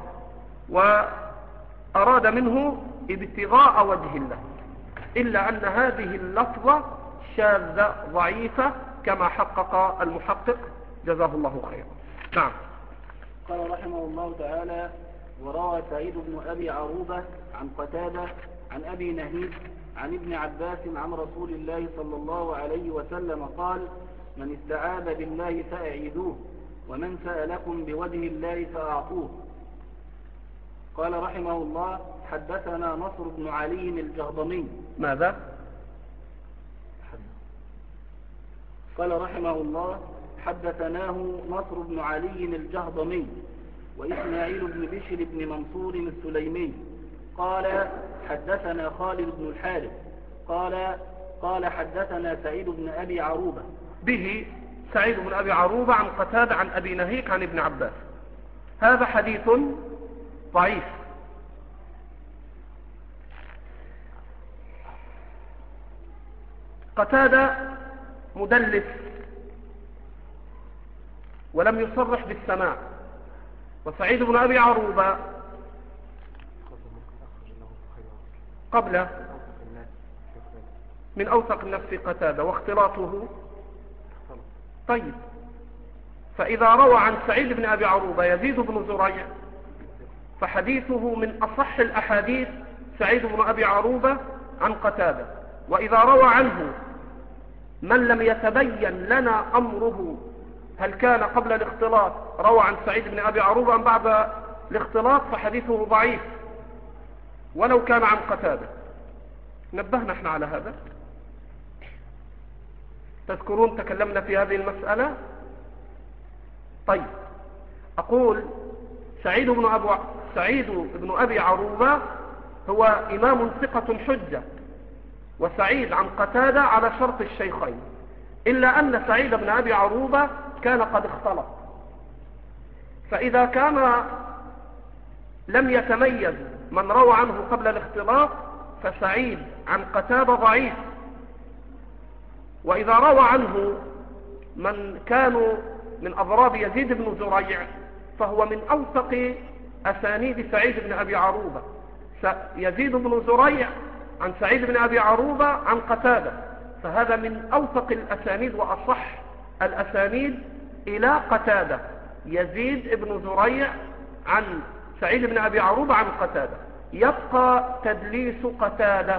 وأراد منه ابتغاء وجه الله، إلا أن هذه اللفظة شاذة ضعيفة كما حقق المحقق جزاه الله خيرا. نعم. قال رحمه الله تعالى: وروى سعيد بن أبي عروبة عن قتادة عن أبي نهيد عن ابن عباس عن رسول الله صلى الله عليه وسلم قال: من استعاذ بالله فأعيذوه، ومن سألكم بوجه الله فأعطوه. قال رحمه الله: حدثنا نصر بن علي الجهضمي. ماذا؟ قال رحمه الله: حدثناه نصر بن علي الجهضمي وإسماعيل بن بشر بن منصور السليمي قال حدثنا خالد بن الحارث قال قال حدثنا سعيد بن أبي عروبة به سعيد بن أبي عروبة عن قتادة عن أبي نهيك عن ابن عباس. هذا حديث ضعيف. قتادة مدلس ولم يصرح بالسماع، وسعيد بن أبي عروبة قبل من أوثق الناس في قتادة واختلاطه طيب. فإذا روى عن سعيد بن أبي عروبة يزيد بن زريع فحديثه من أصح الأحاديث سعيد بن أبي عروبة عن قتادة. وإذا روى عنه من لم يتبين لنا أمره هل كان قبل الاختلاط روى عن سعيد بن أبي عروبة أم بعد الاختلاط، فحديثه ضعيف ولو كان عن قتادة. نبهنا احنا على هذا، تذكرون تكلمنا في هذه المسألة. طيب، أقول سعيد بن, أبو سعيد بن أبي عروبة هو إمام ثقة حجة، وسعيد عن قتادة على شرط الشيخين، إلا أن سعيد بن أبي عروبة كان قد اختلط، فإذا كان لم يتميز من روى عنه قبل الاختلاط فسعيد عن قتادة ضعيف، وإذا روى عنه من كانوا من أضراب يزيد بن زريع فهو من أوثق أسانيد سعيد بن أبي عروبة. يزيد بن زريع عن سعيد بن أبي عروبة عن قتادة، فهذا من أوثق الأسانيد وأصح الأسانيد إلى قتادة. يزيد بن زريع عن سعيد بن أبي عروبة عن قتادة. يبقى تدليس قتادة.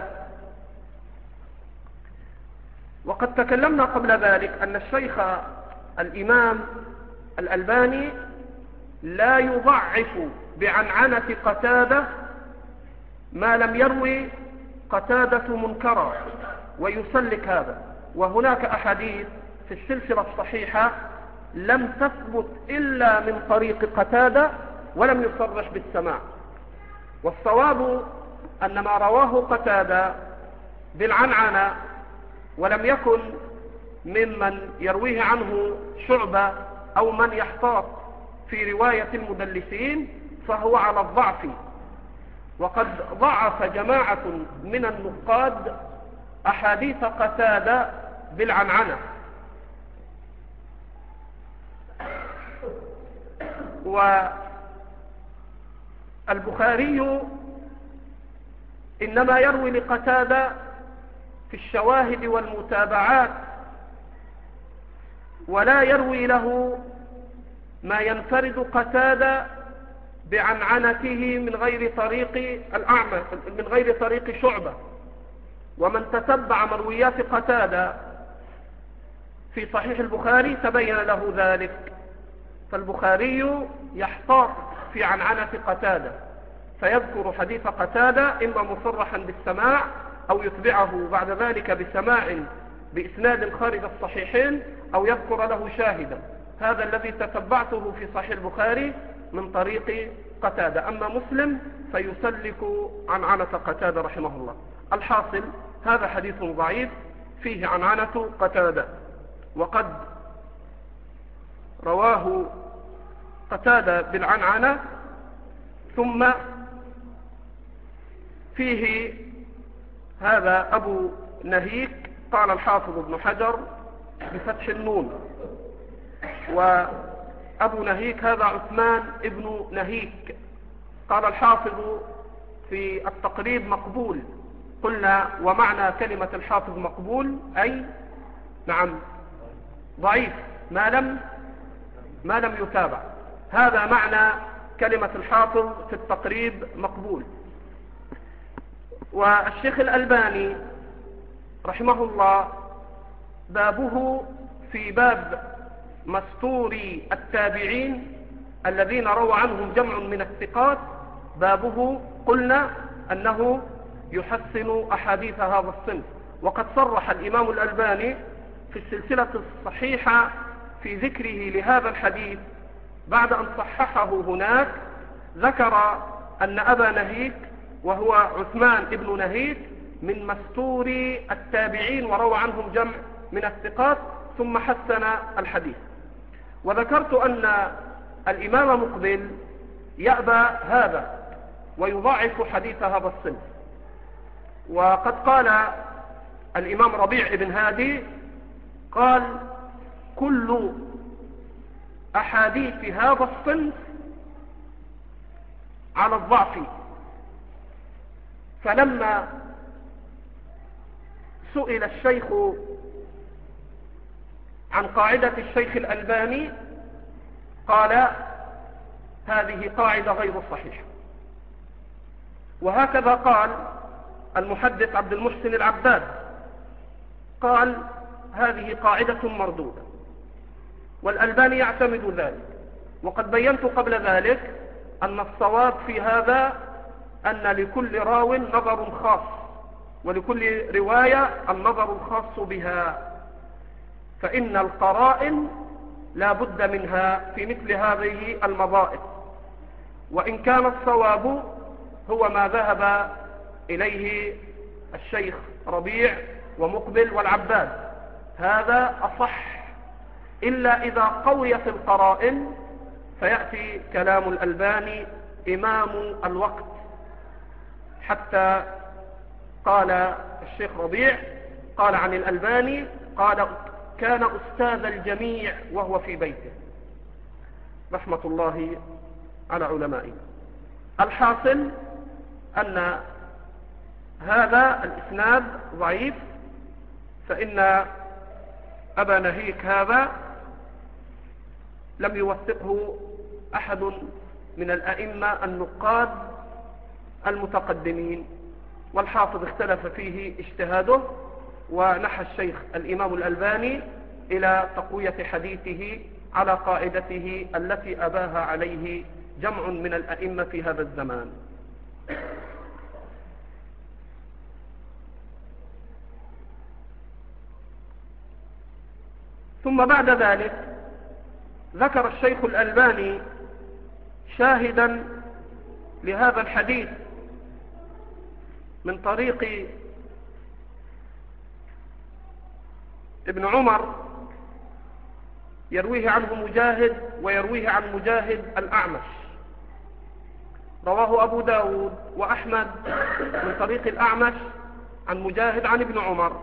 وقد تكلمنا قبل ذلك أن الشيخ الإمام الألباني لا يضعف بعنعنة قتادة ما لم يروي قتادة منكرا ويسلك هذا، وهناك أحاديث في السلسلة الصحيحة لم تثبت إلا من طريق قتادة ولم يصرح بالسماع. والصواب أن ما رواه قتادة بالعنعنة ولم يكن ممن يرويه عنه شعبة أو من يحتاط في رواية المدلسين فهو على الضعف. وقد ضعف جماعة من النقاد أحاديث قتادة بالعنعنة، والبخاري إنما يروي لقتادة في الشواهد والمتابعات، ولا يروي له ما ينفرد قتادة بعنعنته من غير طريق الأعمى من غير طريق شعبة. ومن تتبع مرويات قتادة في صحيح البخاري تبين له ذلك. فالبخاري يحتاط في عنعنة قتادة، فيذكر حديث قتادة إما مصرحا بالسماع أو يتبعه بعد ذلك بسماع بإسناد خارج الصحيحين أو يذكر له شاهدا. هذا الذي تتبعته في صحيح البخاري من طريق قتادة. أما مسلم فيسلك عنعنة قتادة رحمه الله. الحاصل هذا حديث ضعيف فيه عنعنة قتادة، وقد رواه قتادة بالعنعنة، ثم فيه هذا أبو نهيك. قال الحافظ ابن حجر بفتح النون، وأبو نهيك هذا عثمان ابن نهيك. قال الحافظ في التقريب مقبول. قلنا ومعنى كلمة الحافظ مقبول أي نعم ضعيف ما لم ما لم يتابع. هذا معنى كلمة الحافظ في التقريب مقبول. والشيخ الألباني رحمه الله بابه في باب مستوري التابعين الذين روى عنهم جمع من الثقات، بابه قلنا أنه يحسن أحاديث هذا الصنف. وقد صرح الإمام الألباني في السلسلة الصحيحة في ذكره لهذا الحديث بعد أن صححه هناك، ذكر أن أبا نهيك وهو عثمان ابن نهيك من مستوري التابعين وروى عنهم جمع من الثقات، ثم حسن الحديث. وذكرت أن الإمام مقبل يأبى هذا ويضاعف حديث هذا الصنف. وقد قال الإمام ربيع بن هادي قال كل أحاديث هذا الصنف على الضعف. فلما سئل الشيخ عن قاعدة الشيخ الألباني قال هذه قاعدة غير صحيحة. وهكذا قال المحدث عبد المحسن العباد، قال هذه قاعدة مردودة. والألباني يعتمد ذلك. وقد بينت قبل ذلك أن الصواب في هذا أن لكل راو نظر خاص، ولكل رواية النظر الخاص بها، فإن القرائن لا بد منها في مثل هذه المضائق. وإن كان الصواب هو ما ذهب إليه الشيخ ربيع ومقبل والعباد، هذا أصح، إلا إذا قويت القرائن فيأتي كلام الألباني إمام الوقت. حتى قال الشيخ ربيع قال عن الألباني قال كان أستاذ الجميع وهو في بيته، رحمة الله على علمائنا. الحاصل أن هذا الإسناد ضعيف، فإن أبا نهيك هذا لم يوثقه أحد من الأئمة النقاد المتقدمين، والحافظ اختلف فيه اجتهاده، ونحى الشيخ الإمام الألباني إلى تقوية حديثه على قاعدته التي أباها عليه جمع من الأئمة في هذا الزمان. ثم بعد ذلك ذكر الشيخ الألباني شاهدا لهذا الحديث من طريق ابن عمر يرويه عنه مجاهد ويرويه عن مجاهد الأعمش، رواه أبو داود وأحمد من طريق الأعمش عن مجاهد عن ابن عمر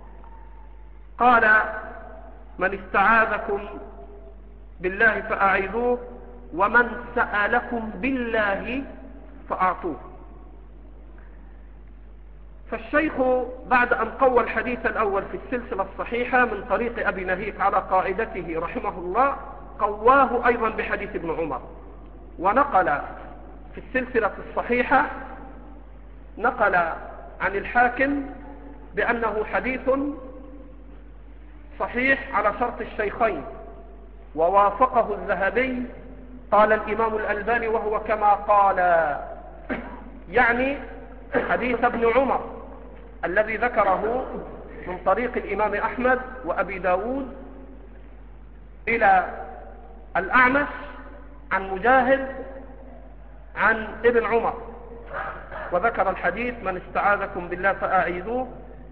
قال من استعاذكم بالله فأعيذوه ومن سألكم بالله فأعطوه. فالشيخ بعد أن قوى الحديث الأول في السلسلة الصحيحة من طريق أبي نهيك على قاعدته رحمه الله، قواه أيضا بحديث ابن عمر، ونقل في السلسلة الصحيحة نقل عن الحاكم بأنه حديث صحيح على شرط الشيخين، ووافقه الذهبي. قال الإمام الألباني وهو كما قال، يعني حديث ابن عمر الذي ذكره من طريق الإمام أحمد وأبي داود إلى الأعمش عن مجاهد عن ابن عمر، وذكر الحديث من استعاذكم بالله فأعيذوه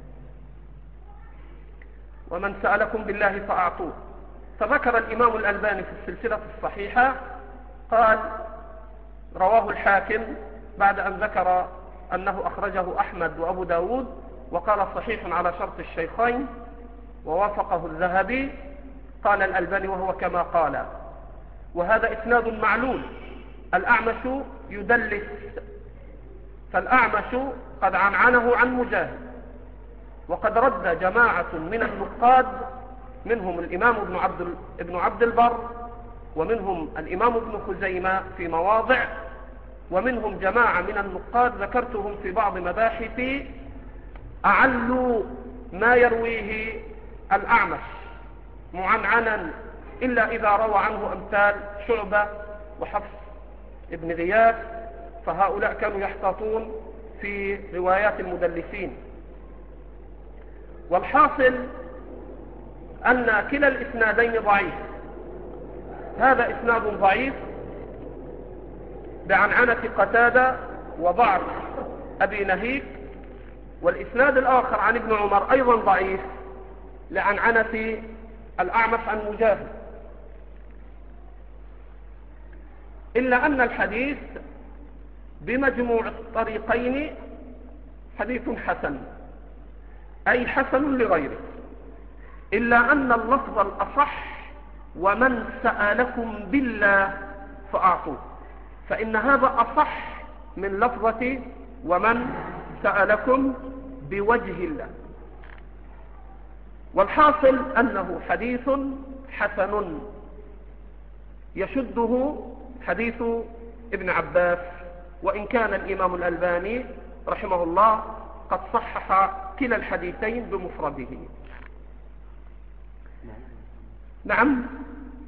ومن سألكم بالله فأعطوه. فذكر الإمام الألباني في السلسلة الصحيحة قال رواه الحاكم بعد أن ذكر أنه أخرجه أحمد وأبو داود، وقال صحيح على شرط الشيخين ووافقه الذهبي. قال الألباني وهو كما قال، وهذا إسناد معلول، الأعمش يدلس، فالأعمش قد عنعنه عن مجاهد، وقد رد جماعة من النقاد منهم الإمام ابن عبد, ابن عبد البر، ومنهم الإمام ابن خزيمة في مواضع، ومنهم جماعة من النقاد ذكرتهم في بعض مباحثي أعلوا ما يرويه الأعمش معنعنا، إلا إذا روى عنه أمثال شعبة وحفص ابن غياث، فهؤلاء كانوا يحتاطون في روايات المدلسين. والحاصل أن كلا الإسنادين ضعيف، هذا إسناد ضعيف بعنعنة قتادة وضعف أبي نهيك، والإسناد الآخر عن ابن عمر أيضا ضعيف لعنعنة الأعمش عن مجاهد، إلا أن الحديث بمجموع الطريقين حديث حسن، أي حسن لغيره، إلا أن اللفظ الأصح ومن سألكم بالله فأعطوه، فإن هذا أصح من لفظة ومن سألكم بوجه الله. والحاصل أنه حديث حسن يشده حديث ابن عباس، وإن كان الإمام الألباني رحمه الله قد صحح كلا الحديثين بمفرده. نعم،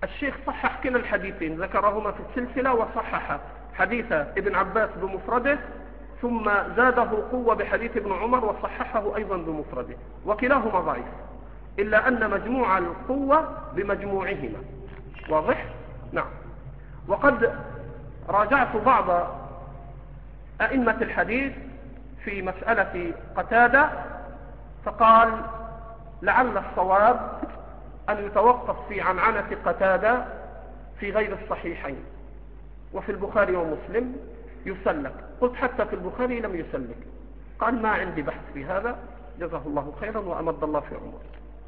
الشيخ صحح كلا الحديثين، ذكرهما في السلسلة وصحح حديث ابن عباس بمفرده، ثم زاده قوة بحديث ابن عمر وصححه أيضا بمفرده، وكلاهما ضعيف، إلا أن مجموع القوة بمجموعهما. واضح؟ نعم. وقد راجعت بعض أئمة الحديث في مسألة قتادة، فقال لعل الصواب أن يتوقف في عنعنة قتادة في غير الصحيحين، وفي البخاري ومسلم يسلك. قلت حتى في البخاري لم يسلك، قال ما عندي بحث في هذا، جزاه الله خيرا وأمد الله في عمره.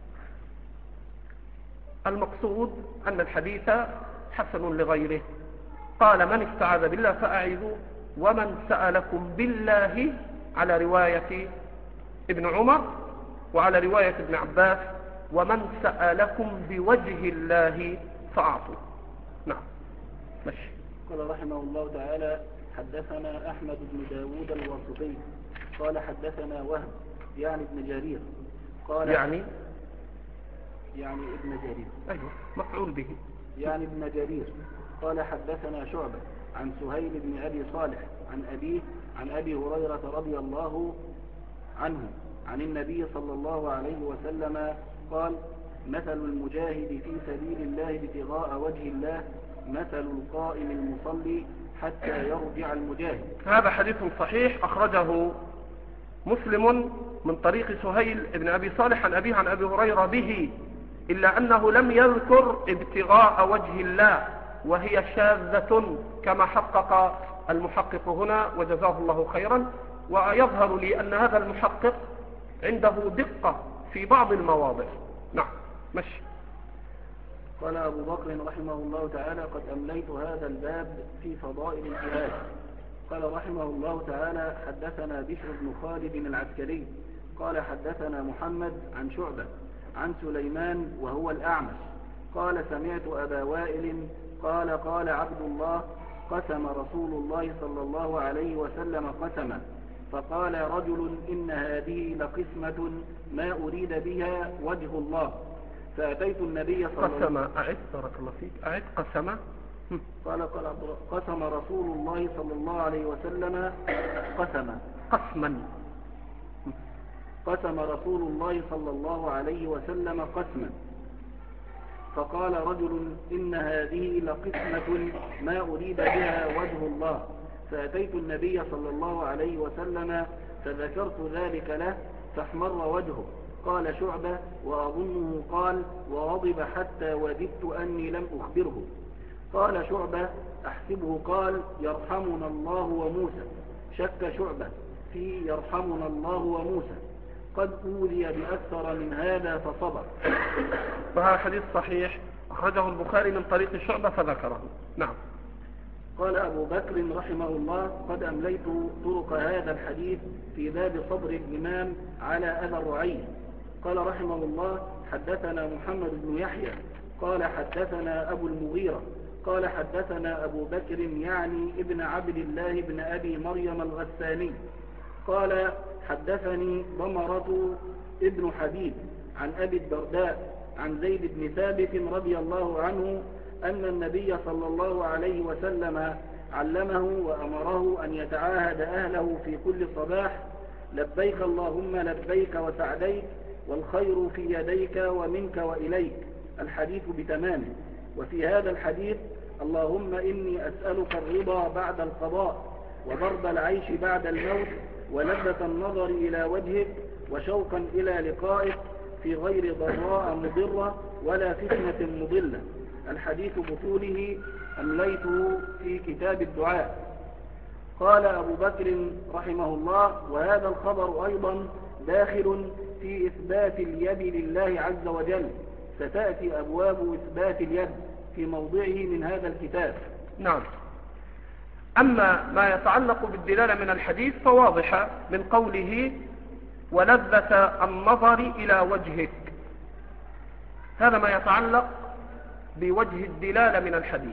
المقصود أن الحديث حسن لغيره. قال من استعاذ بالله فأعيذوا، ومن سألكم بالله على رواية ابن عمر، وعلى رواية ابن عباس ومن سألكم بوجه الله فأعطوا. نعم ماشي. قال رحمه الله تعالى حدثنا أحمد بن داود الواسطي قال حدثنا وهب يعني ابن جرير قال يعني يعني ابن جرير أيوة مفعول به يعني ابن جرير قال حدثنا شعبة عن سهيل بن أبي صالح عن أبيه عن أبي هريرة رضي الله عنه عن النبي صلى الله عليه وسلم قال مثل المجاهد في سبيل الله ابتغاء وجه الله مثل القائم المصلي حتى يرجع المجاهد. هذا حديث صحيح أخرجه مسلم من طريق سهيل بن أبي صالح عن أبيه عن أبي هريرة به، إلا أنه لم يذكر ابتغاء وجه الله، وهي شاذة كما حقق المحقق هنا وجزاه الله خيرا. ويظهر لي أن هذا المحقق عنده دقة في بعض المواضع. نعم مشي. قال أبو بكر رحمه الله تعالى قد أمليت هذا الباب في فضائل الجهاد. قال رحمه الله تعالى حدثنا بشر بن خالد العسكري قال حدثنا محمد عن شعبة عن سليمان وهو الأعمش قال سمعت أبا وائل قال قال عبد الله قسم رسول الله صلى الله عليه وسلم قسما فقال رجل إن هذه لقسمة ما أريد بها وجه الله فأتيت النبي صلى الله عليه وسلم. قسم أعد بارك الله فيك أعد قسم قال قال قسم رسول الله صلى الله عليه وسلم قسما قسما قسم رسول الله صلى الله عليه وسلم قسما فقال رجل إن هذه لقسمة ما أريد بها وجه الله فأتيت النبي صلى الله عليه وسلم فذكرت ذلك له فاحمر وجهه. قال شعبة وأظنه قال وغضب حتى وددت أني لم أخبره. قال شعبة أحسبه قال يرحمنا الله وموسى. شك شعبة في يرحمنا الله وموسى قد أوذي بأكثر من هذا فصبر. وهذا حديث صحيح أخرجه البخاري من طريق شعبة فذكره. نعم. قال أبو بكر رحمه الله قد أمليت طرق هذا الحديث في باب صبر الإمام على أذى الرعي. قال رحمه الله حدثنا محمد بن يحيى قال حدثنا أبو المغيرة قال حدثنا أبو بكر يعني ابن عبد الله بن أبي مريم الغساني قال حدثني ضمرة ابن حبيب عن أبي الدرداء عن زيد بن ثابت رضي الله عنه أن النبي صلى الله عليه وسلم علمه وأمره أن يتعاهد أهله في كل صباح لبيك اللهم لبيك وسعديك والخير في يديك ومنك وإليك الحديث بتمامه. وفي هذا الحديث اللهم إني أسألك الرضا بعد القضاء وضرب العيش بعد الموت ولذة النظر إلى وجهك وشوقا إلى لقائك في غير ضراء مضرة ولا فتنة مضلة. الحديث بطوله أمليته في كتاب الدعاء. قال أبو بكر رحمه الله وهذا الخبر أيضا داخل في إثبات اليد لله عز وجل، ستأتي أبواب إثبات اليد في موضعه من هذا الكتاب. نعم. أما ما يتعلق بالدلالة من الحديث فواضحة من قوله ولذة النظر إلى وجهك، هذا ما يتعلق بوجه الدلالة من الحديث.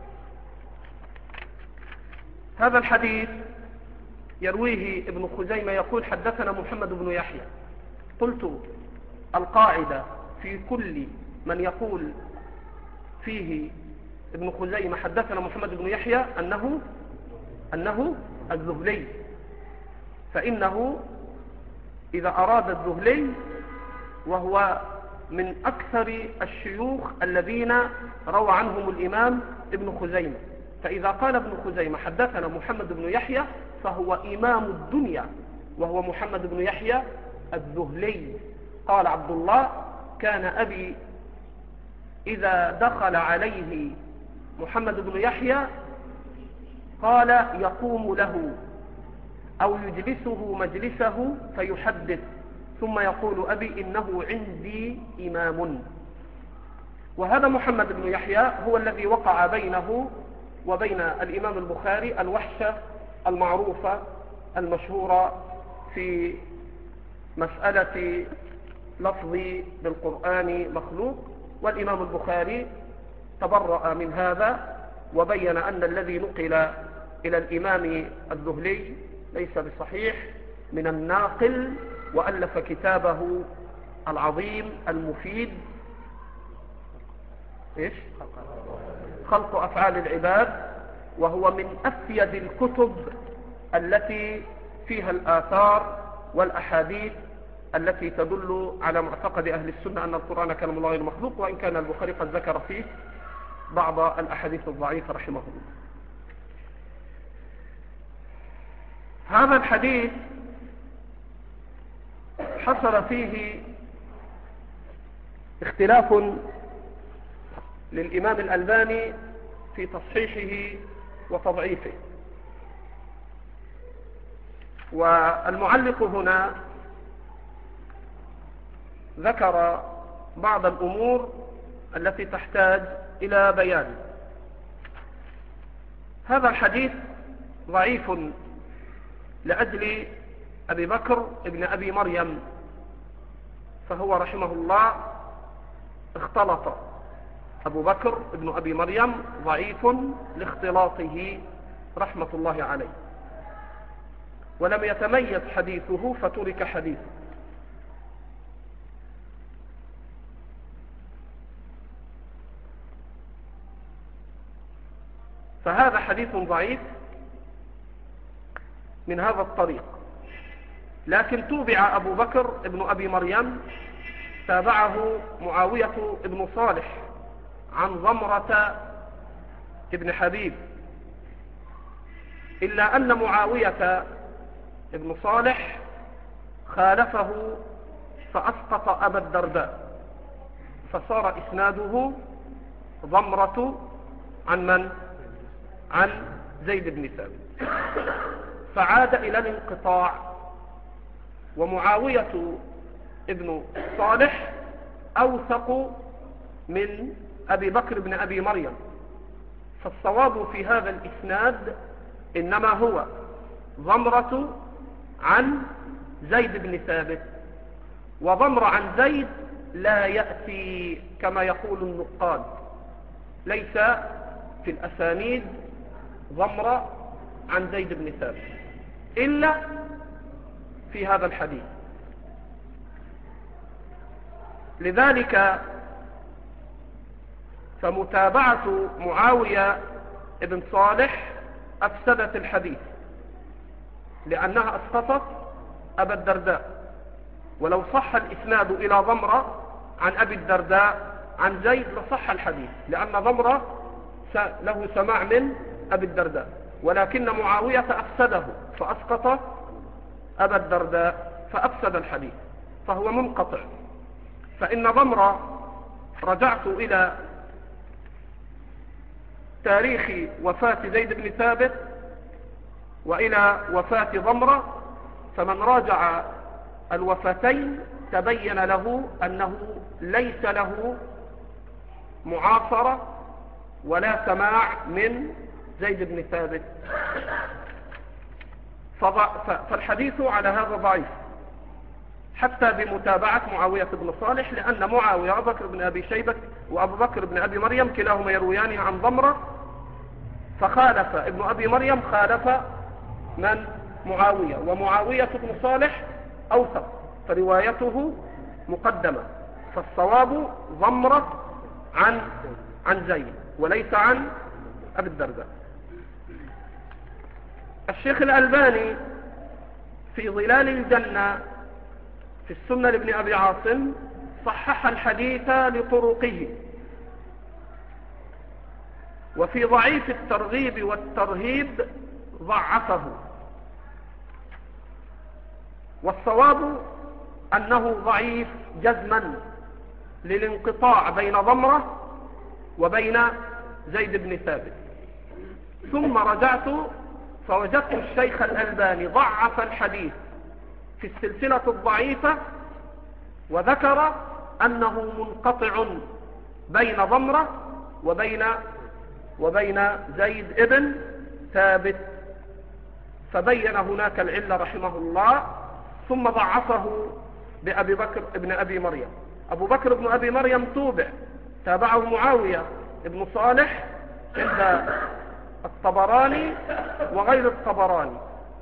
هذا الحديث يرويه ابن خزيمة يقول حدثنا محمد بن يحيى. قلت القاعدة في كل من يقول فيه ابن خزيمة حدثنا محمد بن يحيى أنه أنه الذهلي، فإنه إذا أراد الذهلي وهو من أكثر الشيوخ الذين روى عنهم الإمام ابن خزيمة، فإذا قال ابن خزيمة حدثنا محمد بن يحيى فهو إمام الدنيا وهو محمد بن يحيى الذهلي. قال عبد الله: كان أبي إذا دخل عليه محمد بن يحيى قال يقوم له أو يجلسه مجلسه فيحدث، ثم يقول: أبي إنه عندي إمام. وهذا محمد بن يحيى هو الذي وقع بينه وبين الإمام البخاري الوحشة المعروفة المشهورة في مسألة لفظ بالقرآن مخلوق، والإمام البخاري تبرأ من هذا وبين أن الذي نقل إلى الإمام الذهلي ليس بصحيح من الناقل، وألف كتابه العظيم المفيد إيش؟ خلق أفعال العباد، وهو من أفيد الكتب التي فيها الآثار والأحاديث التي تدل على معتقد أهل السنة أن القرآن كلام الله غير مخلوق، وإن كان البخاري قد ذكر فيه بعض الأحاديث الضعيفة رحمه الله. هذا الحديث حصل فيه اختلاف للإمام الألباني في تصحيحه وتضعيفه، والمعلق هنا ذكر بعض الأمور التي تحتاج إلى بيان. هذا الحديث ضعيف لأجل أبي بكر ابن أبي مريم، فهو رحمه الله اختلط. أبو بكر ابن أبي مريم ضعيف لاختلاطه رحمة الله عليه، ولم يتميز حديثه فترك حديثه. فهذا حديث ضعيف من هذا الطريق، لكن توبع أبو بكر ابن أبي مريم، تابعه معاوية ابن صالح عن ضمرة ابن حبيب، إلا أن معاوية ابن صالح خالفه فأسقط أبا الدرداء، فصار إسناده ضمرة عن من؟ عن زيد بن ثابت، فعاد إلى الانقطاع. ومعاوية ابن صالح أوثق من أبي بكر بن أبي مريم، فالصواب في هذا الإسناد إنما هو ضمرة عن زيد بن ثابت، وضمر عن زيد لا يأتي كما يقول النقاد، ليس في الأسانيد ضمر عن زيد بن ثابت إلا في هذا الحديث. لذلك فمتابعة معاوية ابن صالح أفسدت الحديث، لأنها أسقطت أبا الدرداء، ولو صح الإسناد إلى ضمرة عن أبي الدرداء عن زيد لصح الحديث، لأن ضمرة له سماع من أبي الدرداء، ولكن معاوية أفسده فأسقط أبا الدرداء فأفسد الحديث، فهو منقطع. فإن ضمرة، رجعت إلى تاريخ وفاة زيد بن ثابت وإلى وفاة ضمرة، فمن راجع الوفاتين تبين له أنه ليس له معاصرة ولا سماع من زيد بن ثابت، فالحديث على هذا ضعيف حتى بمتابعة معاوية بن صالح، لأن معاوية أبو بكر بن أبي شيبة وأبو بكر بن أبي مريم كلاهما يرويان عن ضمرة، فخالف ابن أبي مريم خالف من؟ معاوية، ومعاوية بن صالح أوثق فروايته مقدمة، فالصواب ضمرة عن عن زيد وليس عن أبي الدرداء. الشيخ الألباني في ظلال الجنة في السنة لابن أبي عاصم صحح الحديث لطرقه، وفي ضعيف الترغيب والترهيب ضعفه، والصواب أنه ضعيف جزما للانقطاع بين ضمرة وبين زيد بن ثابت. ثم رجعت فوجدت الشيخ الألباني ضعف الحديث في السلسلة الضعيفة، وذكر أنه منقطع بين ضمرة وبين وبين زيد ابن ثابت، فبين هناك العلة رحمه الله. ثم ضعفه بأبي بكر ابن أبي مريم. أبو بكر ابن أبي مريم توبع، تابعه معاوية ابن صالح عند الطبراني وغير الطبراني،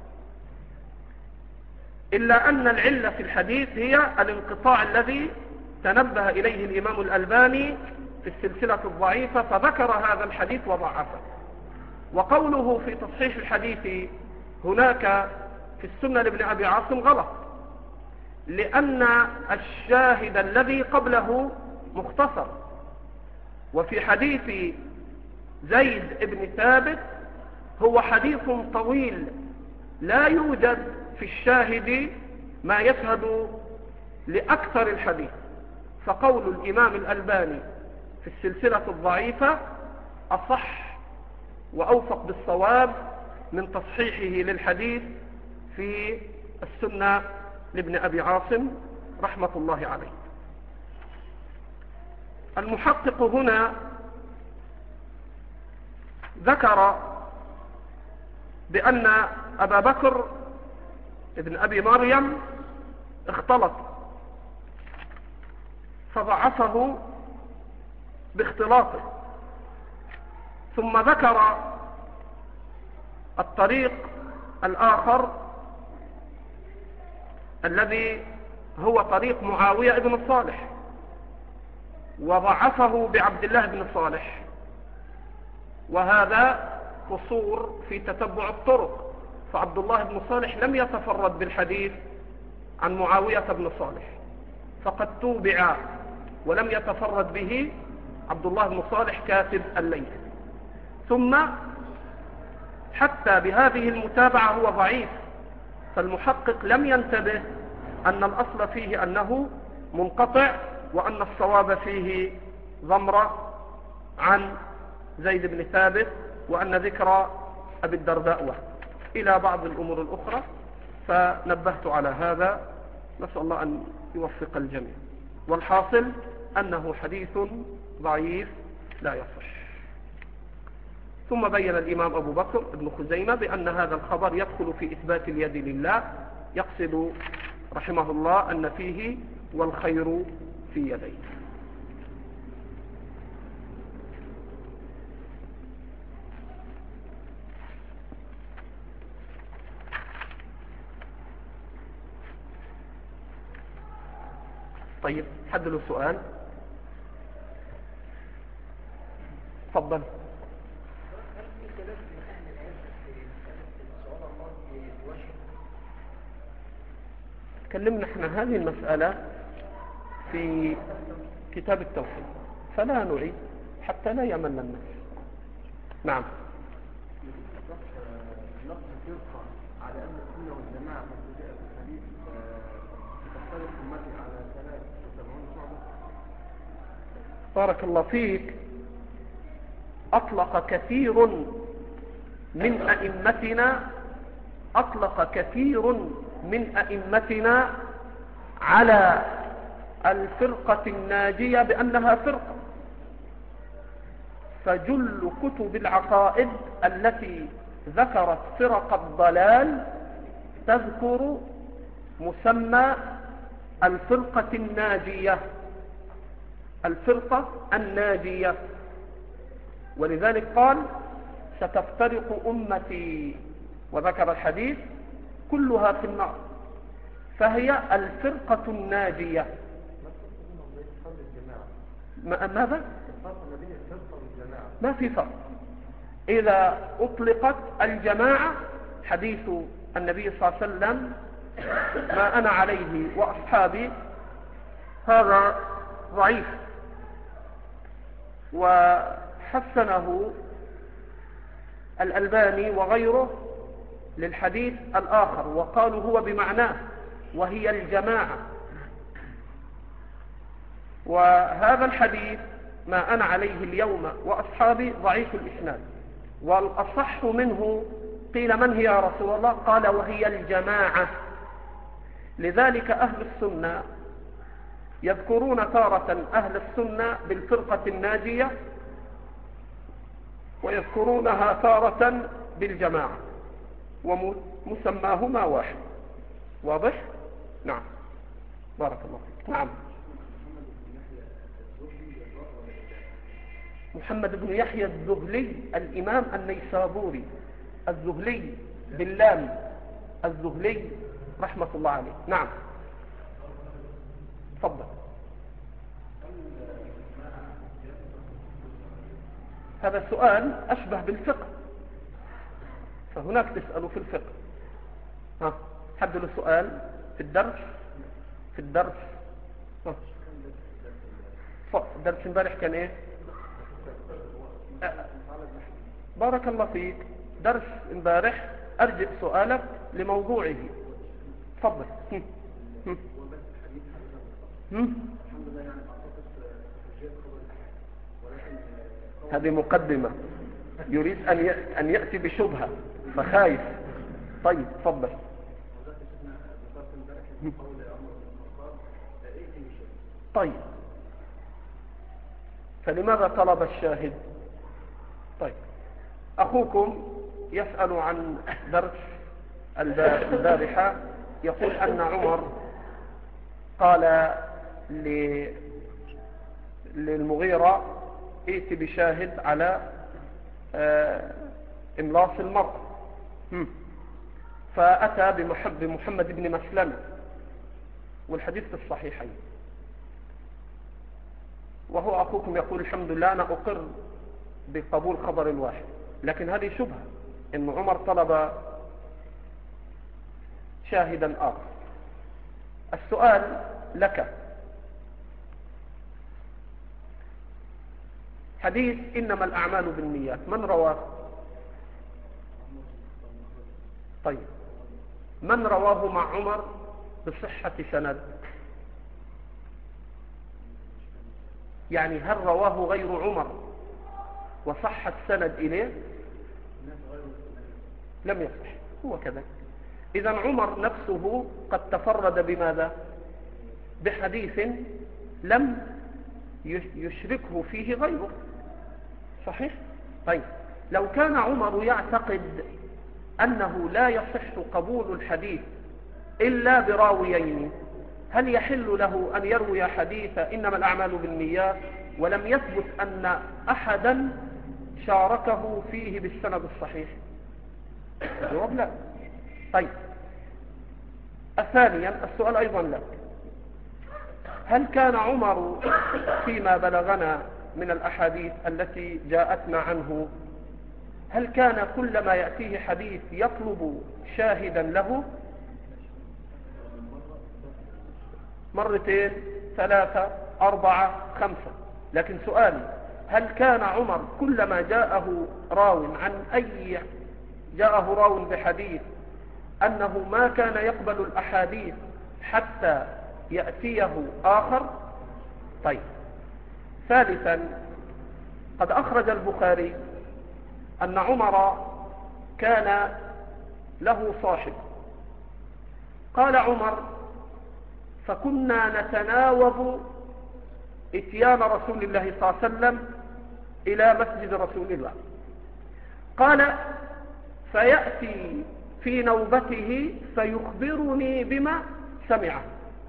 إلا أن العلة في الحديث هي الانقطاع الذي تنبه إليه الإمام الألباني في السلسلة الضعيفة، فذكر هذا الحديث وضعفه. وقوله في تصحيح الحديث هناك في السنة لابن أبي عاصم غلط، لأن الشاهد الذي قبله مختصر، وفي حديث زيد ابن ثابت هو حديث طويل لا يوجد في الشاهد ما يشهد لأكثر الحديث. فقول الإمام الألباني في السلسلة الضعيفة أصح وأوفق بالصواب من تصحيحه للحديث في السنة لابن أبي عاصم رحمة الله عليه. المحقق هنا ذكر بأن أبا بكر ابن أبي مريم اختلط، فضعفه باختلاطه. ثم ذكر الطريق الآخر الذي هو طريق معاوية ابن صالح، وضعفه بعبد الله بن صالح، وهذا قصور في تتبع الطرق، فعبد الله بن صالح لم يتفرد بالحديث عن معاوية بن صالح، فقد توبع ولم يتفرد به عبد الله بن صالح كاتب الليث. ثم حتى بهذه المتابعة هو ضعيف، فالمحقق لم ينتبه أن الأصل فيه أنه منقطع، وأن الصواب فيه ضمرة عن زيد بن ثابت، وأن ذكر أبي الدرداء وحده إلى بعض الأمور الأخرى، فنبهت على هذا. نسأل الله أن يوفق الجميع. والحاصل أنه حديث ضعيف لا يصح. ثم بين الإمام أبو بكر ابن خزيمة بأن هذا الخبر يدخل في إثبات اليد لله، يقصد رحمه الله أن فيه والخير في يديه. طيب، حد له سؤال؟ تفضل. تكلمنا احنا هذه المسألة في كتاب التوحيد، فلا نعيد حتى لا يمل الناس. نعم. لفظ فرقة على أن السنة والجماعة قد جاء في الحديث تختلف أمتي على ثلاث وسبعون شعبة. بارك الله فيك. أطلق كثير من أئمتنا أطلق كثير من أئمتنا على الفرقة الناجية بأنها فرقة، فجل كتب العقائد التي ذكرت فرق الضلال تذكر مسمى الفرقة الناجية، الفرقة الناجية. ولذلك قال ستفترق أمتي، وذكر الحديث كلها في النار، فهي الفرقة الناجية. ماذا؟ الفرق ما بين الفرقة والجماعة؟ ما في فرق. إذا أطلقت الجماعة حديث النبي صلى الله عليه وسلم ما أنا عليه وأصحابي هذا ضعيف، وحسنه الألباني وغيره للحديث الآخر وقالوا هو بمعناه وهي الجماعة. وهذا الحديث ما أنا عليه اليوم وأصحابي ضعيف الإسناد، والأصح منه قيل من هي يا رسول الله؟ قال وهي الجماعة. لذلك أهل السنة يذكرون تارة أهل السنة بالفرقة الناجية، ويذكرونها تارة بالجماعة، ومسماهما واحد. واضح؟ نعم، بارك الله فيك. نعم. محمد بن يحيى الذهلي الإمام النيسابوري، الذهلي باللام، الذهلي رحمة الله عليه. نعم، تفضل. هذا سؤال أشبه بالفقه، فهناك تسألوا في الفقه. ها، حد له سؤال في الدرس؟ في الدرس ها. الدرس امبارح كان ايه؟ بارك الله فيك. درس امبارح ارجع سؤالك لموضوعه. تفضل. هذه مقدمة، يريد أن أن يأتي بشبهة فخايف. طيب تفضل. طيب، فلماذا طلب الشاهد؟ طيب، أخوكم يسأل عن درس البارحة، يقول أن عمر قال للمغيرة ائت بشاهد على إملاص المرأة، فأتى بمحمد بن مسلمة، والحديث في الصحيحين. وهو أخوكم يقول الحمد لله أنا أقر بقبول خبر الواحد، لكن هذه شبهة إن عمر طلب شاهدا آخر. السؤال لك، حديث إنما الأعمال بالنيات من رواه؟ طيب، من رواه مع عمر بصحة سند؟ يعني هل رواه غير عمر وصح السند إليه؟ لم يصح، هو كذا. إذن عمر نفسه قد تفرد بماذا؟ بحديث لم يشركه فيه غيره، صحيح؟ طيب، لو كان عمر يعتقد أنه لا يصح قبول الحديث إلا براويين، هل يحل له أن يروي حديث إنما الأعمال بالنيات ولم يثبت أن أحدا شاركه فيه بالسند الصحيح؟ الجواب لا. طيب، ثانيا السؤال أيضا لك، هل كان عمر فيما بلغنا من الأحاديث التي جاءتنا عنه، هل كان كلما يأتيه حديث يطلب شاهدا له؟ مرتين، ثلاثة، أربعة، خمسة. لكن سؤالي، هل كان عمر كلما جاءه راو عن أي جاءه راو بحديث أنه ما كان يقبل الأحاديث حتى يأتيه آخر؟ طيب، ثالثا، قد أخرج البخاري أن عمر كان له صاحب، قال عمر فكنا نتناوب اتيان رسول الله صلى الله عليه وسلم إلى مسجد رسول الله، قال فيأتي في نوبته فيخبرني بما سمعه،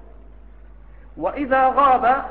وإذا غاب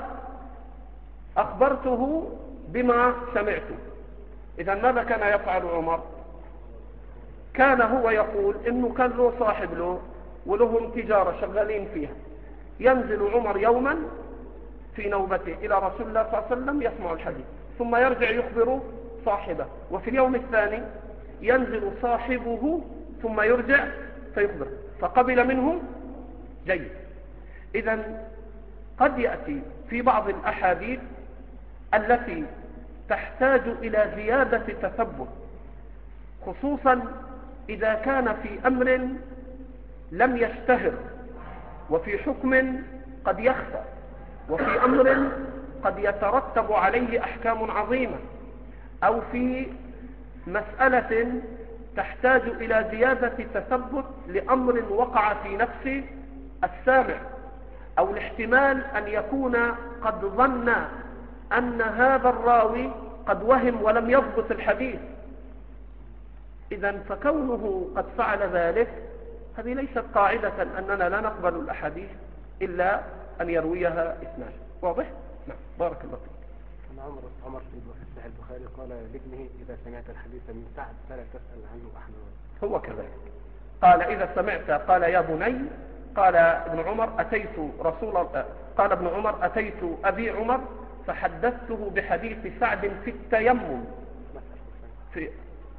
أخبرته بما سمعته. إذن ماذا كان يفعل عمر؟ كان هو يقول إنه كان له صاحب له ولهم تجارة شغالين فيها، ينزل عمر يوما في نوبته إلى رسول الله صلى الله عليه وسلم يسمع الحديث، ثم يرجع يخبر صاحبه، وفي اليوم الثاني ينزل صاحبه ثم يرجع فيخبر، فقبل منه جيد. إذن قد يأتي في بعض الأحاديث التي تحتاج إلى زيادة تثبت، خصوصا إذا كان في أمر لم يشتهر، وفي حكم قد يخفى، وفي أمر قد يترتب عليه أحكام عظيمة، أو في مسألة تحتاج إلى زيادة تثبت لأمر وقع في نفس السامع، أو الاحتمال أن يكون قد ظن أن هذا الراوي قد وهم ولم يضبط الحديث. إذن فكونه قد فعل ذلك هذه ليست قاعدة أننا لا نقبل الأحاديث إلا أن يرويها اثنان. واضح؟ نعم، بارك الله فيك. أن عمر عمر في صحيح البخاري قال لابنه إذا سمعت الحديث من سعد فلا تسأل عنه أحد. هو كذلك قال إذا سمعت، قال يا بني، قال ابن عمر أتيت رسول الله، قال ابن عمر أتيت أبي عمر فحدثته بحديث سعد في التيمم في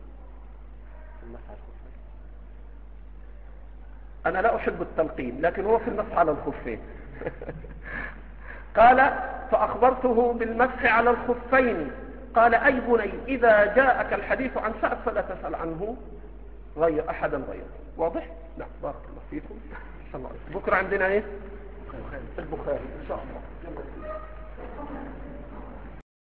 أنا لا أحب التلقين، لكن هو في المسح على الخفين. قال فأخبرته بالمسح على الخفين، قال أي بني إذا جاءك الحديث عن سعد فلا تسأل عنه غير أحدا غيره. واضح؟ نعم، بارك الله فيكم. صلى الله عليه وسلم. بكرة عندنا إيه؟ البخاري إن شاء الله.